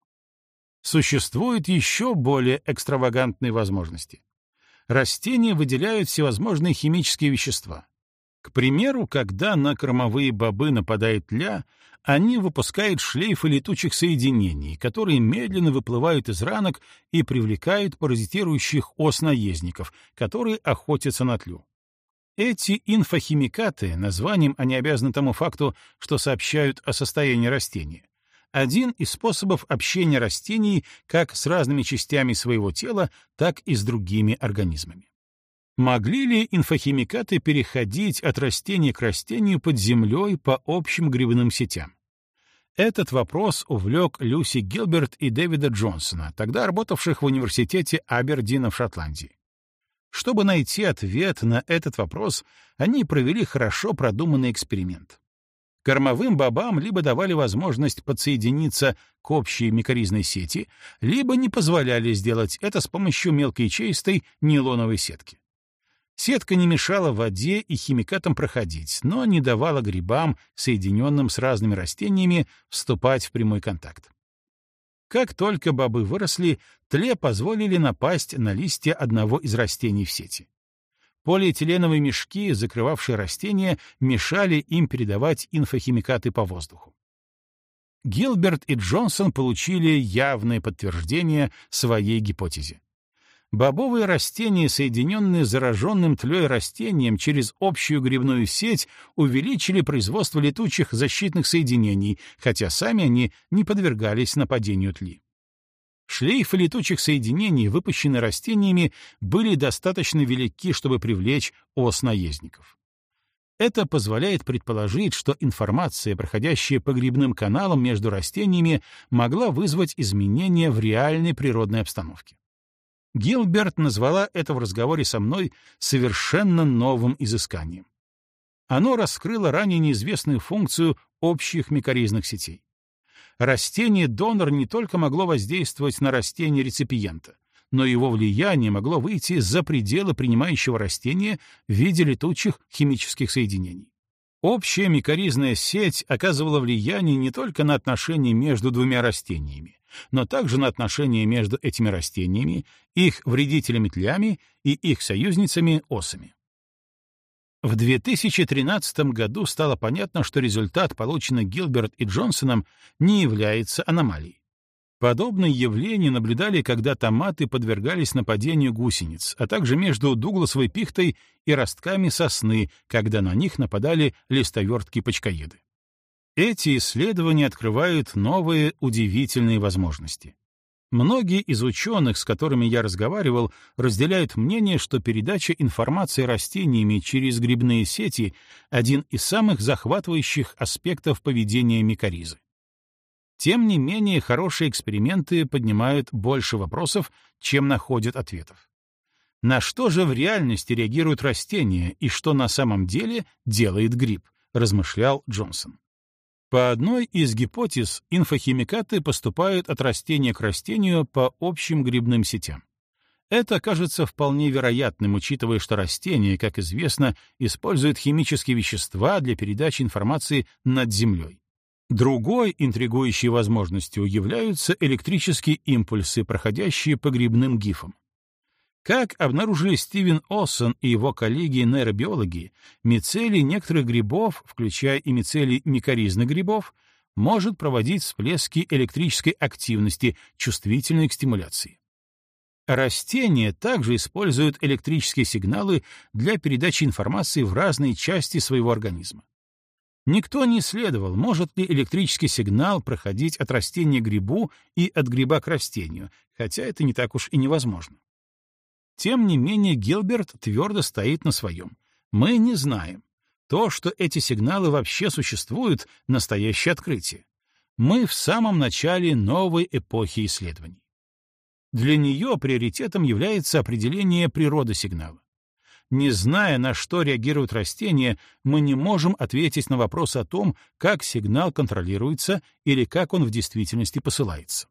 Существуют еще более экстравагантные возможности. Растения выделяют всевозможные химические вещества. К примеру, когда на кормовые бобы нападает тля, они выпускают шлейфы летучих соединений, которые медленно выплывают из ранок и привлекают паразитирующих ос-наездников, которые охотятся на тлю. Эти инфохимикаты, названием они обязаны тому факту, что сообщают о состоянии растения, один из способов общения растений как с разными частями своего тела, так и с другими организмами. Могли ли инфохимикаты переходить от растения к растению под землей по общим грибным сетям? Этот вопрос увлек Люси Гилберт и Дэвида Джонсона, тогда работавших в университете Абердина в Шотландии. Чтобы найти ответ на этот вопрос, они провели хорошо продуманный эксперимент. Кормовым бобам либо давали возможность подсоединиться к общей микоризной сети, либо не позволяли сделать это с помощью мелкоячеистой нейлоновой сетки. Сетка не мешала воде и химикатам проходить, но не давала грибам, соединенным с разными растениями, вступать в прямой контакт. Как только бобы выросли, тле позволили напасть на листья одного из растений в сети. Полиэтиленовые мешки, закрывавшие растения, мешали им передавать инфохимикаты по воздуху. Гилберт и Джонсон получили явное подтверждение своей гипотезе. Бобовые растения, соединенные с зараженным тлей растением через общую грибную сеть, увеличили производство летучих защитных соединений, хотя сами они не подвергались нападению тли. Шлейфы летучих соединений, выпущенные растениями, были достаточно велики, чтобы привлечь ос-наездников. Это позволяет предположить, что информация, проходящая по грибным каналам между растениями, могла вызвать изменения в реальной природной обстановке. Гилберт назвала это в разговоре со мной совершенно новым изысканием. Оно раскрыло ранее неизвестную функцию общих микоризных сетей. Растение-донор не только могло воздействовать на растение-реципиента, но его влияние могло выйти за пределы принимающего растения в виде летучих химических соединений. Общая микоризная сеть оказывала влияние не только на отношения между двумя растениями, но также на отношения между этими растениями, их вредителями-тлями и их союзницами-осами. В две тысячи тринадцатом году стало понятно, что результат, полученный Гилберт и Джонсоном, не является аномалией. Подобные явления наблюдали, когда томаты подвергались нападению гусениц, а также между дугласовой пихтой и ростками сосны, когда на них нападали листовертки-почкоеды. Эти исследования открывают новые удивительные возможности. Многие из ученых, с которыми я разговаривал, разделяют мнение, что передача информации растениями через грибные сети — один из самых захватывающих аспектов поведения микоризы. Тем не менее, хорошие эксперименты поднимают больше вопросов, чем находят ответов. На что же в реальности реагируют растения и что на самом деле делает гриб, размышлял Джонсон. По одной из гипотез, инфохимикаты поступают от растения к растению по общим грибным сетям. Это кажется вполне вероятным, учитывая, что растения, как известно, используют химические вещества для передачи информации над землей. Другой интригующей возможностью являются электрические импульсы, проходящие по грибным гифам. Как обнаружили Стивен Олсон и его коллеги-нейробиологи, мицелий некоторых грибов, включая и мицелий микоризных грибов, может проводить всплески электрической активности, чувствительной к стимуляции. Растения также используют электрические сигналы для передачи информации в разные части своего организма. Никто не исследовал, может ли электрический сигнал проходить от растения к грибу и от гриба к растению, хотя это не так уж и невозможно. Тем не менее, Гилберт твердо стоит на своем. Мы не знаем. То, что эти сигналы вообще существуют, — настоящее открытие. Мы в самом начале новой эпохи исследований. Для нее приоритетом является определение природы сигнала. Не зная, на что реагируют растения, мы не можем ответить на вопрос о том, как сигнал контролируется или как он в действительности посылается.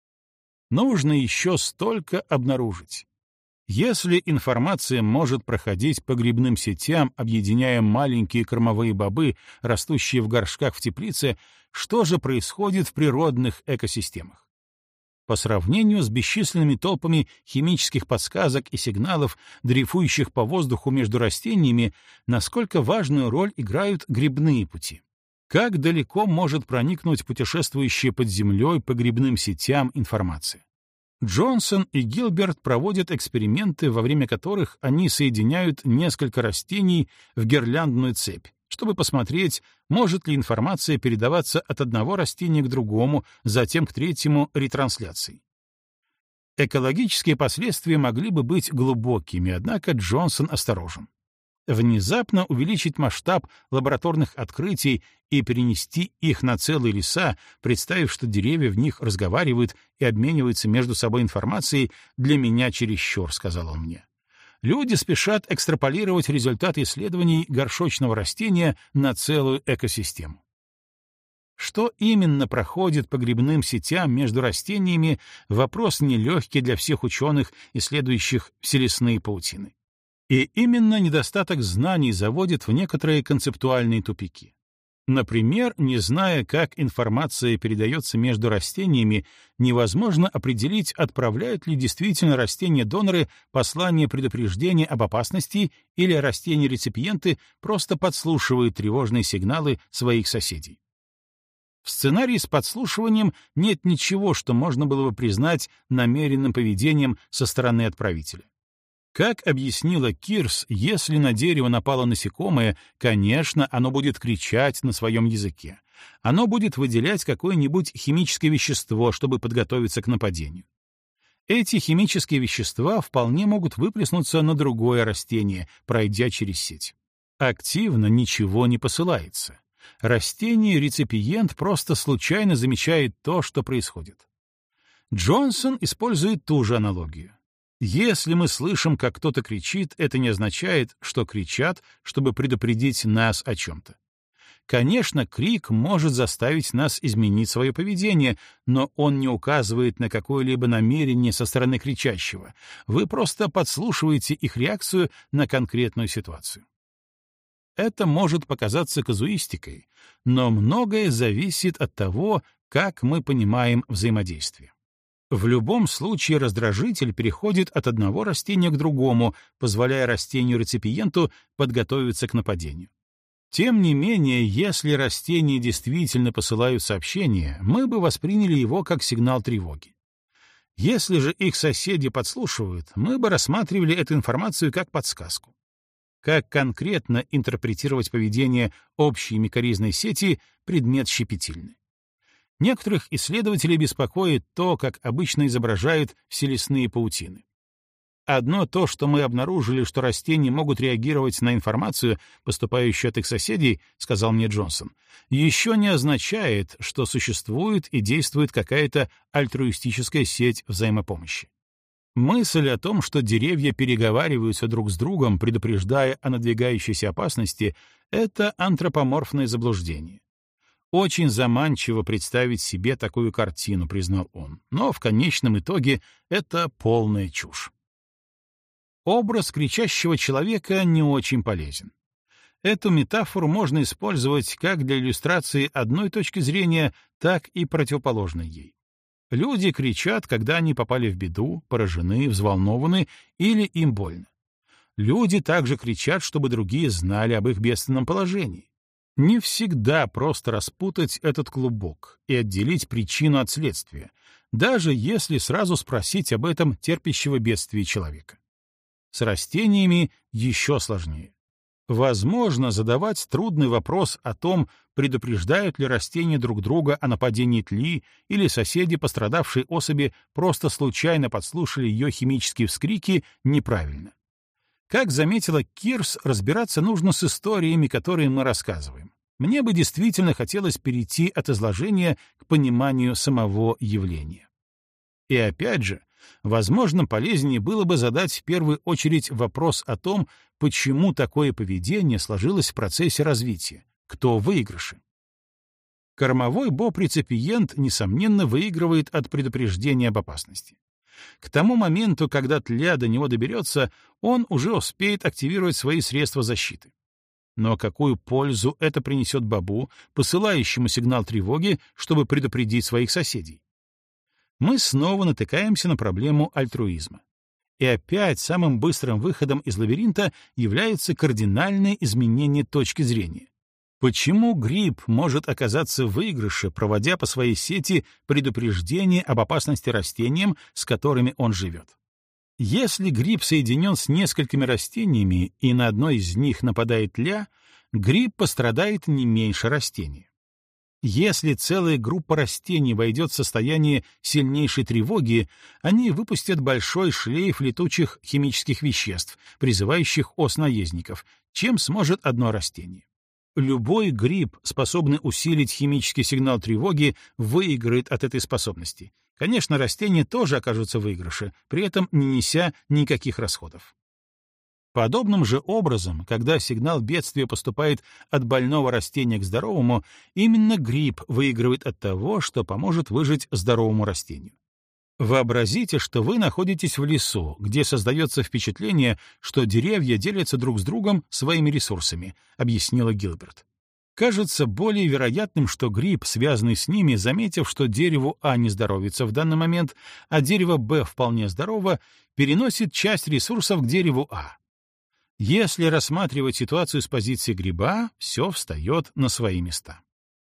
Нужно еще столько обнаружить. Если информация может проходить по грибным сетям, объединяя маленькие кормовые бобы, растущие в горшках в теплице, что же происходит в природных экосистемах? По сравнению с бесчисленными толпами химических подсказок и сигналов, дрейфующих по воздуху между растениями, насколько важную роль играют грибные пути? Как далеко может проникнуть путешествующая под землей по грибным сетям информация? Джонсон и Гилберт проводят эксперименты, во время которых они соединяют несколько растений в гирляндную цепь, чтобы посмотреть, может ли информация передаваться от одного растения к другому, затем к третьему ретрансляцией. Экологические последствия могли бы быть глубокими, однако Джонсон осторожен. Внезапно увеличить масштаб лабораторных открытий и перенести их на целые леса, представив, что деревья в них разговаривают и обмениваются между собой информацией, для меня чересчур, — сказал он мне. Люди спешат экстраполировать результаты исследований горшочного растения на целую экосистему. Что именно проходит по грибным сетям между растениями — вопрос нелегкий для всех ученых, исследующих вселесные паутины. И именно недостаток знаний заводит в некоторые концептуальные тупики. Например, не зная, как информация передается между растениями, невозможно определить, отправляют ли действительно растения-доноры послание предупреждения об опасности или растения-реципиенты просто подслушивают тревожные сигналы своих соседей. В сценарии с подслушиванием нет ничего, что можно было бы признать намеренным поведением со стороны отправителя. Как объяснила Кирс, если на дерево напало насекомое, конечно, оно будет кричать на своем языке. Оно будет выделять какое-нибудь химическое вещество, чтобы подготовиться к нападению. Эти химические вещества вполне могут выплеснуться на другое растение, пройдя через сеть. Активно ничего не посылается. Растение-реципиент просто случайно замечает то, что происходит. Джонсон использует ту же аналогию. Если мы слышим, как кто-то кричит, это не означает, что кричат, чтобы предупредить нас о чем-то. Конечно, крик может заставить нас изменить свое поведение, но он не указывает на какое-либо намерение со стороны кричащего. Вы просто подслушиваете их реакцию на конкретную ситуацию. Это может показаться казуистикой, но многое зависит от того, как мы понимаем взаимодействие. В любом случае раздражитель переходит от одного растения к другому, позволяя растению-реципиенту подготовиться к нападению. Тем не менее, если растения действительно посылают сообщение, мы бы восприняли его как сигнал тревоги. Если же их соседи подслушивают, мы бы рассматривали эту информацию как подсказку. Как конкретно интерпретировать поведение общей микоризной сети — предмет щепетильный. Некоторых исследователей беспокоит то, как обычно изображают вселесные паутины. Одно то, что мы обнаружили, что растения могут реагировать на информацию, поступающую от их соседей, — сказал мне Джонсон, — еще не означает, что существует и действует какая-то альтруистическая сеть взаимопомощи. Мысль о том, что деревья переговариваются друг с другом, предупреждая о надвигающейся опасности, — это антропоморфное заблуждение. Очень заманчиво представить себе такую картину, признал он, но в конечном итоге это полная чушь. Образ кричащего человека не очень полезен. Эту метафору можно использовать как для иллюстрации одной точки зрения, так и противоположной ей. Люди кричат, когда они попали в беду, поражены, взволнованы или им больно. Люди также кричат, чтобы другие знали об их бедственном положении. Не всегда просто распутать этот клубок и отделить причину от следствия, даже если сразу спросить об этом терпящего бедствия человека. С растениями еще сложнее. Возможно задавать трудный вопрос о том, предупреждают ли растения друг друга о нападении тли, или соседи пострадавшей особи просто случайно подслушали ее химические вскрики, неправильно. Как заметила Кирс, разбираться нужно с историями, которые мы рассказываем. Мне бы действительно хотелось перейти от изложения к пониманию самого явления. И опять же, возможно, полезнее было бы задать в первую очередь вопрос о том, почему такое поведение сложилось в процессе развития, кто в выигрыше. Кормовой боб-реципиент, несомненно, выигрывает от предупреждения об опасности. К тому моменту, когда тля до него доберется, он уже успеет активировать свои средства защиты. Но какую пользу это принесет бобу, посылающему сигнал тревоги, чтобы предупредить своих соседей? Мы снова натыкаемся на проблему альтруизма. И опять самым быстрым выходом из лабиринта является кардинальное изменение точки зрения. Почему гриб может оказаться в выигрыше, проводя по своей сети предупреждение об опасности растениям, с которыми он живет? Если гриб соединен с несколькими растениями, и на одно из них нападает тля, гриб пострадает не меньше растения. Если целая группа растений войдет в состояние сильнейшей тревоги, они выпустят большой шлейф летучих химических веществ, призывающих ос наездников, чем сможет одно растение. Любой гриб, способный усилить химический сигнал тревоги, выиграет от этой способности. Конечно, растения тоже окажутся в выигрыше, при этом не неся никаких расходов. Подобным же образом, когда сигнал бедствия поступает от больного растения к здоровому, именно гриб выигрывает от того, что поможет выжить здоровому растению. Вообразите, что вы находитесь в лесу, где создается впечатление, что деревья делятся друг с другом своими ресурсами, объяснила Гилберт. Кажется более вероятным, что гриб, связанный с ними, заметив, что дереву А не здоровится в данный момент, а дерево Б вполне здорово, переносит часть ресурсов к дереву А. Если рассматривать ситуацию с позиции гриба, все встает на свои места.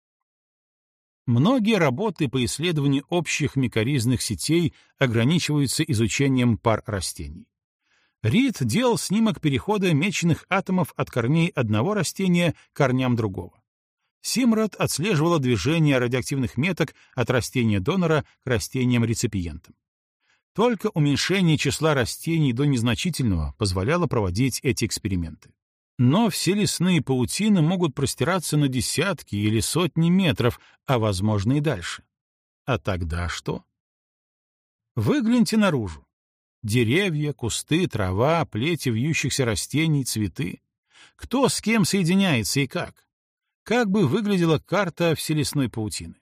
Многие работы по исследованию общих микорризных сетей ограничиваются изучением пар растений. Рид делал снимок перехода меченых атомов от корней одного растения к корням другого. Симрад отслеживала движение радиоактивных меток от растения-донора к растениям-реципиентам. Только уменьшение числа растений до незначительного позволяло проводить эти эксперименты. Но все лесные паутины могут простираться на десятки или сотни метров, а, возможно, и дальше. А тогда что? Выгляньте наружу. Деревья, кусты, трава, плети вьющихся растений, цветы. Кто с кем соединяется и как? Как бы выглядела карта вселесной паутины?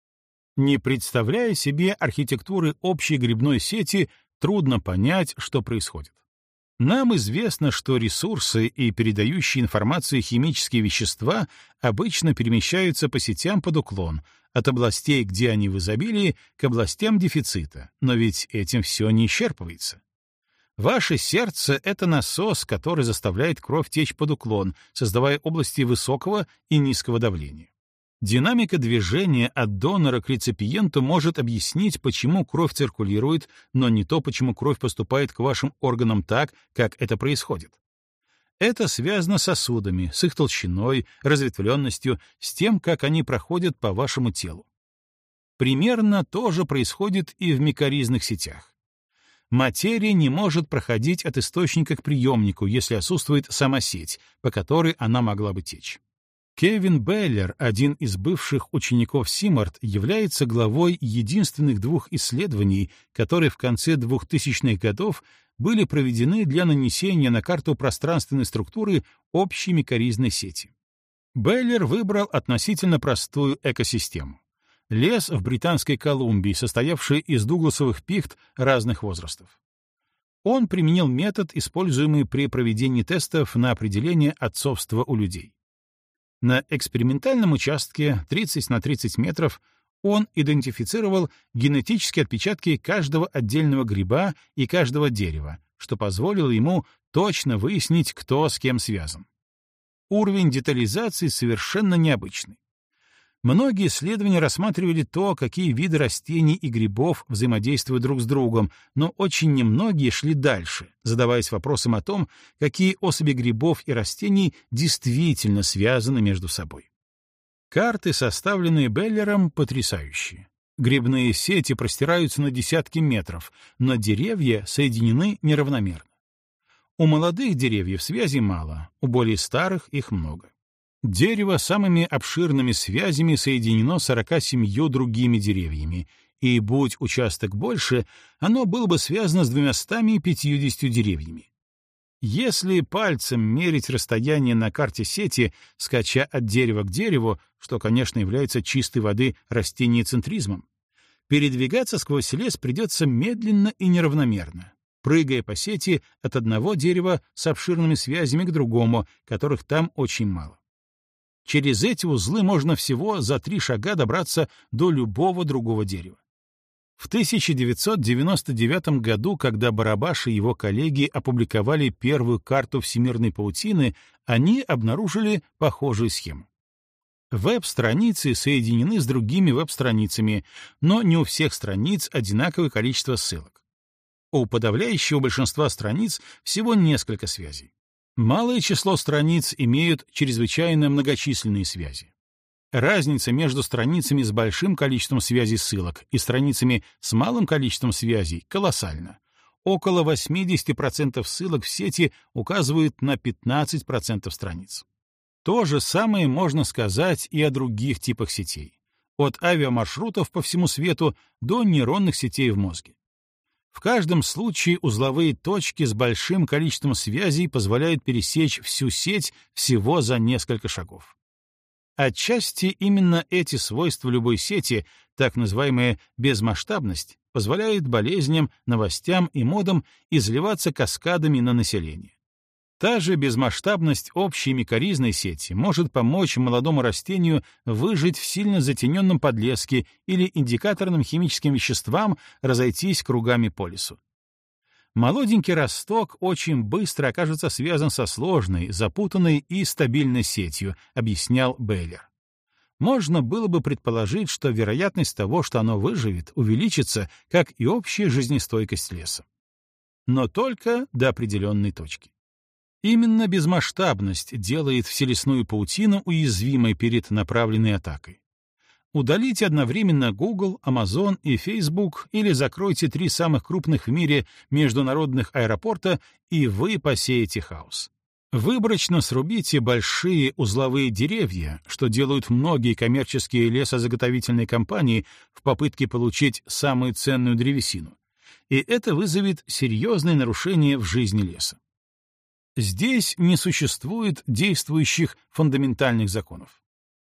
Не представляя себе архитектуры общей грибной сети, трудно понять, что происходит. Нам известно, что ресурсы и передающие информацию химические вещества обычно перемещаются по сетям под уклон, от областей, где они в изобилии, к областям дефицита, но ведь этим все не исчерпывается. Ваше сердце — это насос, который заставляет кровь течь под уклон, создавая области высокого и низкого давления. Динамика движения от донора к реципиенту может объяснить, почему кровь циркулирует, но не то, почему кровь поступает к вашим органам так, как это происходит. Это связано с сосудами, с их толщиной, разветвленностью, с тем, как они проходят по вашему телу. Примерно то же происходит и в микорризных сетях. Материя не может проходить от источника к приемнику, если отсутствует сама сеть, по которой она могла бы течь. Кевин Беллер, один из бывших учеников Симард, является главой единственных двух исследований, которые в конце двухтысячных годов были проведены для нанесения на карту пространственной структуры общей микорризной сети. Беллер выбрал относительно простую экосистему. Лес в Британской Колумбии, состоявший из дугласовых пихт разных возрастов. Он применил метод, используемый при проведении тестов на определение отцовства у людей. На экспериментальном участке тридцать на тридцать метров он идентифицировал генетические отпечатки каждого отдельного гриба и каждого дерева, что позволило ему точно выяснить, кто с кем связан. Уровень детализации совершенно необычный. Многие исследования рассматривали то, какие виды растений и грибов взаимодействуют друг с другом, но очень немногие шли дальше, задаваясь вопросом о том, какие особи грибов и растений действительно связаны между собой. Карты, составленные Беллером, потрясающие. Грибные сети простираются на десятки метров, но деревья соединены неравномерно. У молодых деревьев связей мало, у более старых их много. Дерево с самыми обширными связями соединено сорока семью другими деревьями, и, будь участок больше, оно было бы связано с двумястами пятьюдесятью деревьями. Если пальцем мерить расстояние на карте сети, скача от дерева к дереву, что, конечно, является чистой воды растениецентризмом, передвигаться сквозь лес придется медленно и неравномерно, прыгая по сети от одного дерева с обширными связями к другому, которых там очень мало. Через эти узлы можно всего за три шага добраться до любого другого дерева. В тысяча девятьсот девяносто девятом году, когда Барабаш и его коллеги опубликовали первую карту всемирной паутины, они обнаружили похожую схему. Веб-страницы соединены с другими веб-страницами, но не у всех страниц одинаковое количество ссылок. У подавляющего большинства страниц всего несколько связей. Малое число страниц имеют чрезвычайно многочисленные связи. Разница между страницами с большим количеством связей ссылок и страницами с малым количеством связей колоссальна. Около восемьдесят процентов ссылок в сети указывают на пятнадцать процентов страниц. То же самое можно сказать и о других типах сетей. От авиамаршрутов по всему свету до нейронных сетей в мозге. В каждом случае узловые точки с большим количеством связей позволяют пересечь всю сеть всего за несколько шагов. Отчасти именно эти свойства любой сети, так называемая безмасштабность, позволяют болезням, новостям и модам изливаться каскадами на население. Та же безмасштабность общей микорризной сети может помочь молодому растению выжить в сильно затененном подлеске или индикаторным химическим веществам разойтись кругами по лесу. Молоденький росток очень быстро окажется связан со сложной, запутанной и стабильной сетью, объяснял Бейлер. Можно было бы предположить, что вероятность того, что оно выживет, увеличится, как и общая жизнестойкость леса. Но только до определенной точки. Именно безмасштабность делает вселесную паутину уязвимой перед направленной атакой. Удалите одновременно Google, Amazon и Facebook или закройте три самых крупных в мире международных аэропорта, и вы посеете хаос. Выборочно срубите большие узловые деревья, что делают многие коммерческие лесозаготовительные компании в попытке получить самую ценную древесину, и это вызовет серьезные нарушения в жизни леса. Здесь не существует действующих фундаментальных законов.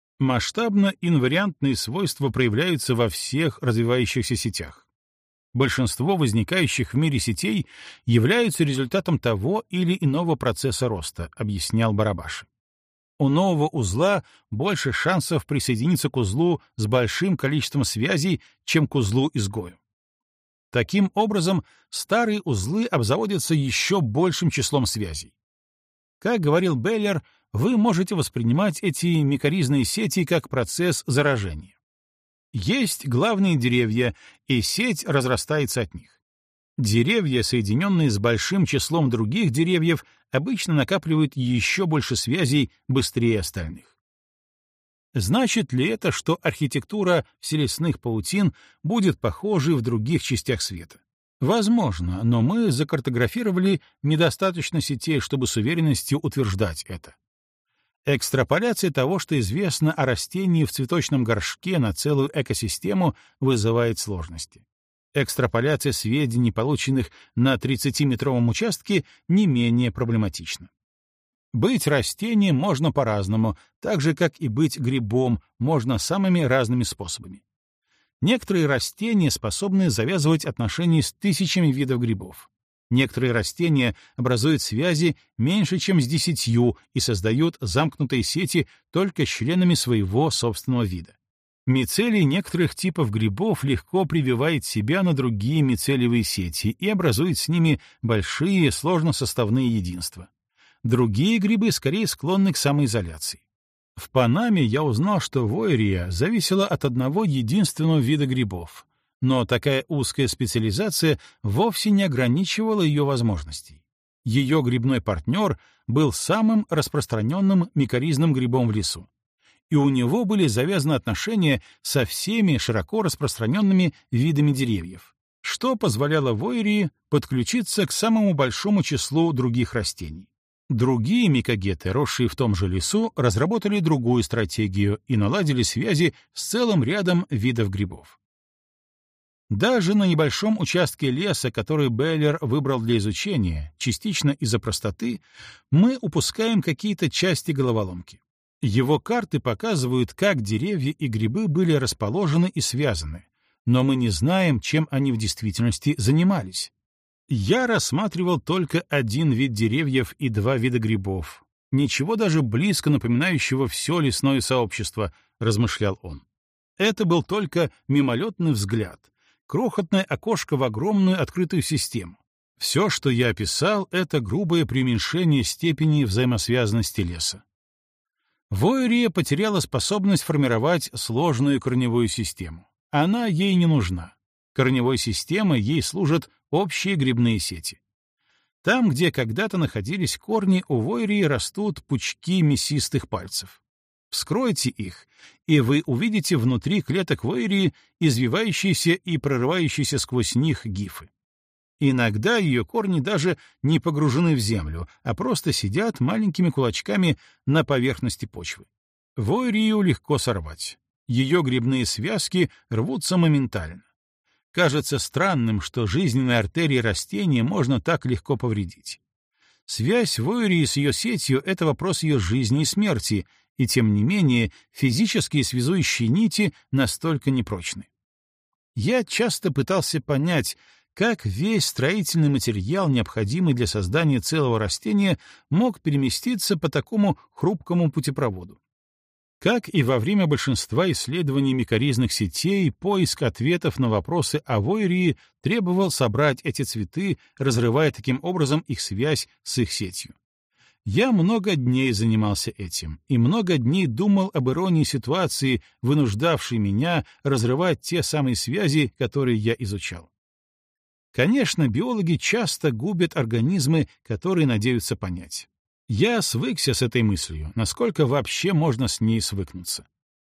Масштабно-инвариантные свойства проявляются во всех развивающихся сетях. Большинство возникающих в мире сетей являются результатом того или иного процесса роста, объяснял Барабаш. У нового узла больше шансов присоединиться к узлу с большим количеством связей, чем к узлу-изгою. Таким образом, старые узлы обзаводятся еще большим числом связей. Как говорил Беллер, вы можете воспринимать эти микорризные сети как процесс заражения. Есть главные деревья, и сеть разрастается от них. Деревья, соединенные с большим числом других деревьев, обычно накапливают еще больше связей быстрее остальных. Значит ли это, что архитектура вселесных паутин будет похожей в других частях света? Возможно, но мы закартографировали недостаточно сетей, чтобы с уверенностью утверждать это. Экстраполяция того, что известно о растении в цветочном горшке на целую экосистему, вызывает сложности. Экстраполяция сведений, полученных на тридцатиметровом участке, не менее проблематична. Быть растением можно по-разному, так же, как и быть грибом можно самыми разными способами. Некоторые растения способны завязывать отношения с тысячами видов грибов. Некоторые растения образуют связи меньше, чем с десятью, и создают замкнутые сети только с членами своего собственного вида. Мицелий некоторых типов грибов легко прививает себя на другие мицелиевые сети и образует с ними большие сложносоставные единства. Другие грибы скорее склонны к самоизоляции. В Панаме я узнал, что войерия зависела от одного единственного вида грибов, но такая узкая специализация вовсе не ограничивала ее возможностей. Ее грибной партнер был самым распространенным микоризным грибом в лесу, и у него были завязаны отношения со всеми широко распространенными видами деревьев, что позволяло войерии подключиться к самому большому числу других растений. Другие микогеты, росшие в том же лесу, разработали другую стратегию и наладили связи с целым рядом видов грибов. Даже на небольшом участке леса, который Беллер выбрал для изучения, частично из-за простоты, мы упускаем какие-то части головоломки. Его карты показывают, как деревья и грибы были расположены и связаны, но мы не знаем, чем они в действительности занимались. Я рассматривал только один вид деревьев и два вида грибов. Ничего даже близко напоминающего все лесное сообщество, размышлял он. Это был только мимолетный взгляд, крохотное окошко в огромную открытую систему. Все, что я описал, — это грубое преуменьшение степени взаимосвязанности леса. Войерия потеряла способность формировать сложную корневую систему. Она ей не нужна. Корневой системой ей служат общие грибные сети. Там, где когда-то находились корни, у войерии растут пучки мясистых пальцев. Вскройте их, и вы увидите внутри клеток войерии извивающиеся и прорывающиеся сквозь них гифы. Иногда ее корни даже не погружены в землю, а просто сидят маленькими кулачками на поверхности почвы. Войерию легко сорвать. Ее грибные связки рвутся моментально. Кажется странным, что жизненные артерии растения можно так легко повредить. Связь войерии с ее сетью — это вопрос ее жизни и смерти, и тем не менее физические связующие нити настолько непрочны. Я часто пытался понять, как весь строительный материал, необходимый для создания целого растения, мог переместиться по такому хрупкому путепроводу. Как и во время большинства исследований микоризных сетей, поиск ответов на вопросы о войерии требовал собрать эти цветы, разрывая таким образом их связь с их сетью. Я много дней занимался этим, и много дней думал об иронии ситуации, вынуждавшей меня разрывать те самые связи, которые я изучал. Конечно, биологи часто губят организмы, которые надеются понять. Я свыкся с этой мыслью, насколько вообще можно с ней свыкнуться.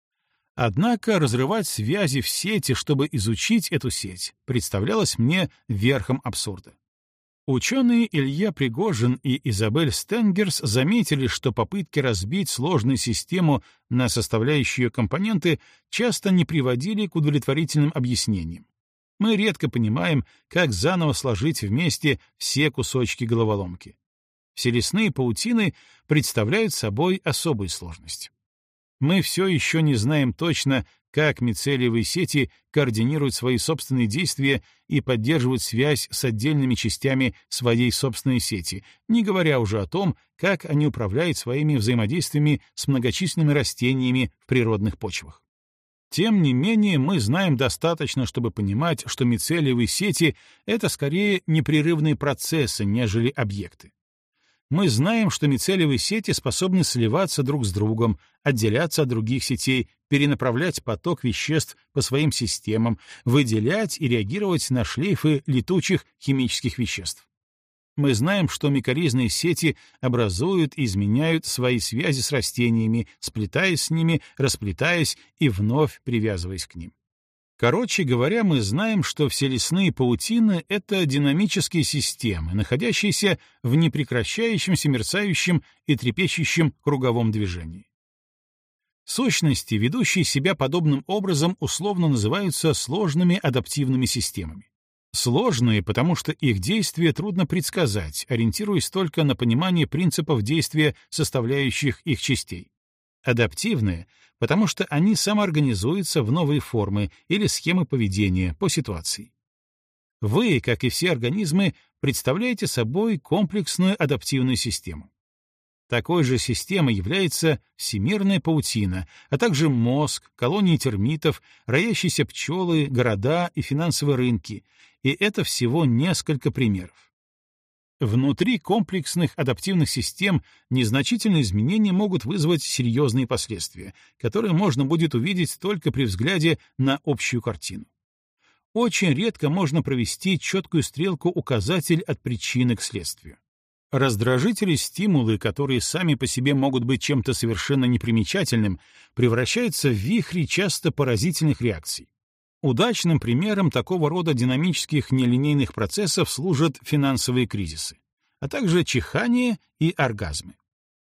Однако разрывать связи в сети, чтобы изучить эту сеть, представлялось мне верхом абсурда. Ученые Илья Пригожин и Изабель Стенгерс заметили, что попытки разбить сложную систему на составляющие ее компоненты часто не приводили к удовлетворительным объяснениям. Мы редко понимаем, как заново сложить вместе все кусочки головоломки. Все лесные паутины представляют собой особую сложность. Мы все еще не знаем точно, как мицелиевые сети координируют свои собственные действия и поддерживают связь с отдельными частями своей собственной сети, не говоря уже о том, как они управляют своими взаимодействиями с многочисленными растениями в природных почвах. Тем не менее, мы знаем достаточно, чтобы понимать, что мицелиевые сети — это скорее непрерывные процессы, нежели объекты. Мы знаем, что мицелиевые сети способны сливаться друг с другом, отделяться от других сетей, перенаправлять поток веществ по своим системам, выделять и реагировать на шлейфы летучих химических веществ. Мы знаем, что микоризные сети образуют и изменяют свои связи с растениями, сплетаясь с ними, расплетаясь и вновь привязываясь к ним. Короче говоря, мы знаем, что все лесные паутины — это динамические системы, находящиеся в непрекращающемся мерцающем и трепещущем круговом движении. Сущности, ведущие себя подобным образом, условно называются сложными адаптивными системами. Сложные, потому что их действия трудно предсказать, ориентируясь только на понимание принципов действия составляющих их частей. Адаптивные, потому что они самоорганизуются в новые формы или схемы поведения по ситуации. Вы, как и все организмы, представляете собой комплексную адаптивную систему. Такой же системой является всемирная паутина, а также мозг, колонии термитов, роящиеся пчелы, города и финансовые рынки, и это всего несколько примеров. Внутри комплексных адаптивных систем незначительные изменения могут вызвать серьезные последствия, которые можно будет увидеть только при взгляде на общую картину. Очень редко можно провести четкую стрелку-указатель от причины к следствию. Раздражители-стимулы, которые сами по себе могут быть чем-то совершенно непримечательным, превращаются в вихри часто поразительных реакций. Удачным примером такого рода динамических нелинейных процессов служат финансовые кризисы, а также чихание и оргазмы.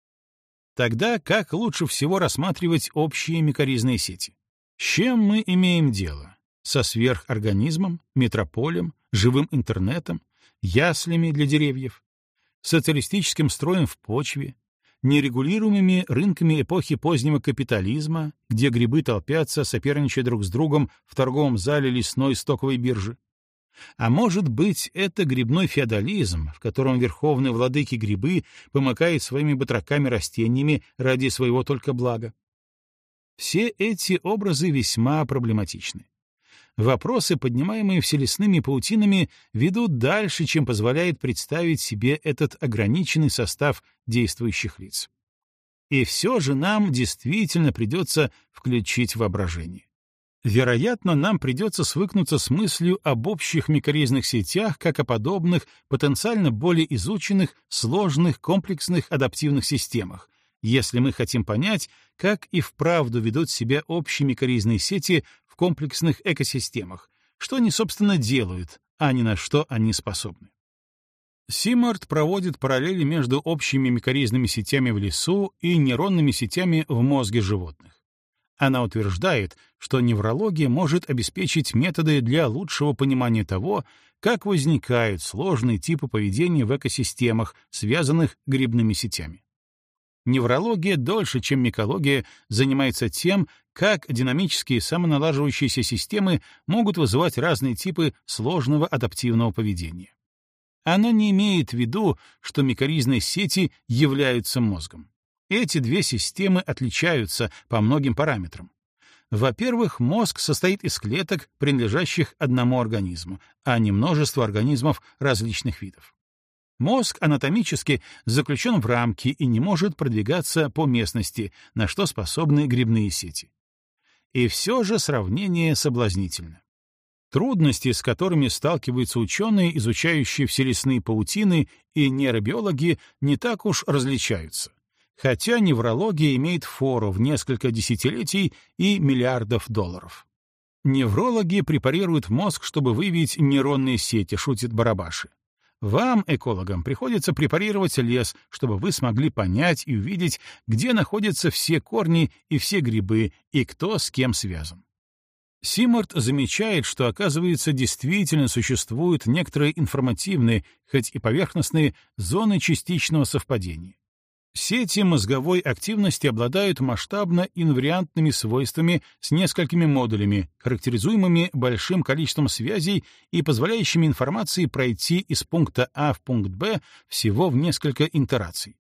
Тогда как лучше всего рассматривать общие микоризные сети? С чем мы имеем дело? Со сверхорганизмом, метрополем, живым интернетом, яслями для деревьев, социалистическим строем в почве, нерегулируемыми рынками эпохи позднего капитализма, где грибы толпятся, соперничая друг с другом в торговом зале лесной стоковой биржи. А может быть, это грибной феодализм, в котором верховные владыки грибы помыкают своими батраками растениями ради своего только блага. Все эти образы весьма проблематичны. Вопросы, поднимаемые вселесными паутинами, ведут дальше, чем позволяет представить себе этот ограниченный состав действующих лиц. И все же нам действительно придется включить воображение. Вероятно, нам придется свыкнуться с мыслью об общих микоризных сетях как о подобных, потенциально более изученных, сложных, комплексных адаптивных системах, если мы хотим понять, как и вправду ведут себя общие микоризные сети в комплексных экосистемах, что они, собственно, делают, а не на что они способны. Симарт проводит параллели между общими микоризными сетями в лесу и нейронными сетями в мозге животных. Она утверждает, что неврология может обеспечить методы для лучшего понимания того, как возникают сложные типы поведения в экосистемах, связанных грибными сетями. Неврология дольше, чем микология, занимается тем, как динамические самоналаживающиеся системы могут вызывать разные типы сложного адаптивного поведения. Она не имеет в виду, что микоризные сети являются мозгом. Эти две системы отличаются по многим параметрам. Во-первых, мозг состоит из клеток, принадлежащих одному организму, а не множеству организмов различных видов. Мозг анатомически заключен в рамки и не может продвигаться по местности, на что способны грибные сети. И все же сравнение соблазнительно. Трудности, с которыми сталкиваются ученые, изучающие вселесные паутины, и нейробиологи, не так уж различаются, хотя неврология имеет фору в несколько десятилетий и миллиардов долларов. Неврологи препарируют мозг, чтобы выявить нейронные сети, шутит Барабаши. Вам, экологам, приходится препарировать лес, чтобы вы смогли понять и увидеть, где находятся все корни и все грибы, и кто с кем связан. Симарт замечает, что, оказывается, действительно существуют некоторые информативные, хоть и поверхностные, зоны частичного совпадения. Сети мозговой активности обладают масштабно инвариантными свойствами с несколькими модулями, характеризуемыми большим количеством связей и позволяющими информации пройти из пункта А в пункт Б всего в несколько итераций.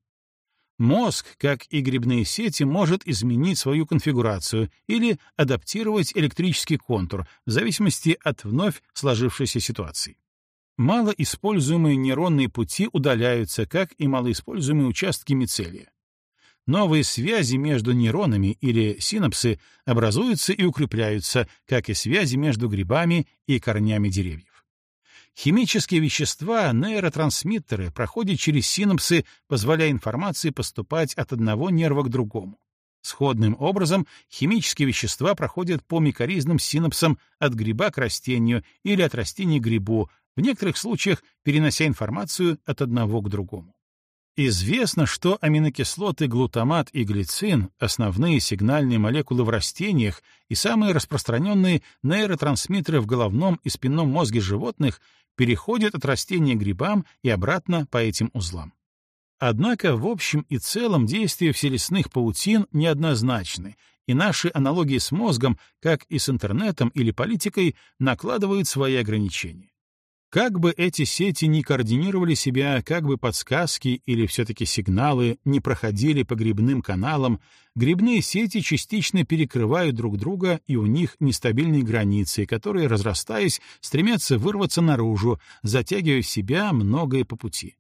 Мозг, как и грибные сети, может изменить свою конфигурацию или адаптировать электрический контур в зависимости от вновь сложившейся ситуации. Малоиспользуемые нейронные пути удаляются, как и малоиспользуемые участки мицелия. Новые связи между нейронами или синапсы образуются и укрепляются, как и связи между грибами и корнями деревьев. Химические вещества, нейротрансмиттеры, проходят через синапсы, позволяя информации поступать от одного нерва к другому. Сходным образом, химические вещества проходят по микоризным синапсам от гриба к растению или от растения к грибу, в некоторых случаях перенося информацию от одного к другому. Известно, что аминокислоты глутамат и глицин — основные сигнальные молекулы в растениях и самые распространенные нейротрансмиттеры в головном и спинном мозге животных, переходят от растения к грибам и обратно по этим узлам. Однако в общем и целом действия вселесных паутин неоднозначны, и наши аналогии с мозгом, как и с интернетом или политикой, накладывают свои ограничения. Как бы эти сети ни координировали себя, как бы подсказки или все-таки сигналы не проходили по грибным каналам, грибные сети частично перекрывают друг друга, и у них нестабильные границы, которые, разрастаясь, стремятся вырваться наружу, затягивая в себя многое по пути.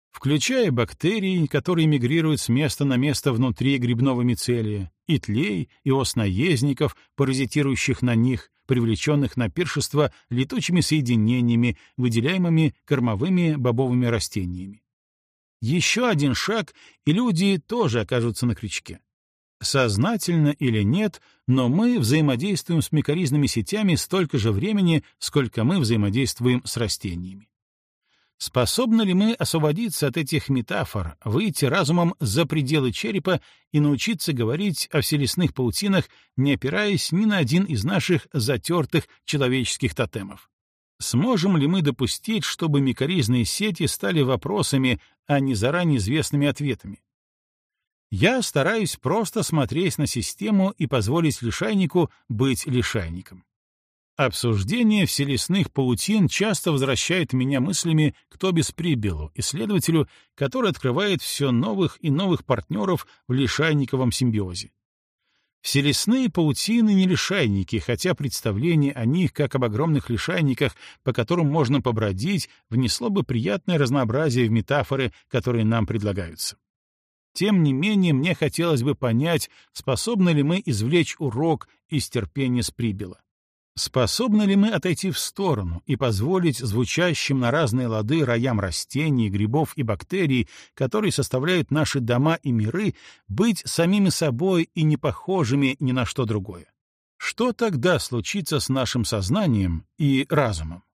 включая бактерии, которые мигрируют с места на место внутри грибного мицелия, и тлей, и ос-наездников, паразитирующих на них, привлеченных на пиршество летучими соединениями, выделяемыми кормовыми бобовыми растениями. Еще один шаг, и люди тоже окажутся на крючке. Сознательно или нет, но мы взаимодействуем с микоризными сетями столько же времени, сколько мы взаимодействуем с растениями. Способны ли мы освободиться от этих метафор, выйти разумом за пределы черепа и научиться говорить о вселесных паутинах, не опираясь ни на один из наших затертых человеческих тотемов? Сможем ли мы допустить, чтобы микоризные сети стали вопросами, а не заранее известными ответами? Я стараюсь просто смотреть на систему и позволить лишайнику быть лишайником. Обсуждение вселесных паутин часто возвращает меня мыслями к Тобис Приббелу, исследователю, который открывает все новых и новых партнеров в лишайниковом симбиозе. Вселесные паутины не лишайники, хотя представление о них как об огромных лишайниках, по которым можно побродить, внесло бы приятное разнообразие в метафоры, которые нам предлагаются. Тем не менее, мне хотелось бы понять, способны ли мы извлечь урок из терпения с Приббела. Способны ли мы отойти в сторону и позволить звучащим на разные лады роям растений, грибов и бактерий, которые составляют наши дома и миры, быть самими собой и не похожими ни на что другое? Что тогда случится с нашим сознанием и разумом?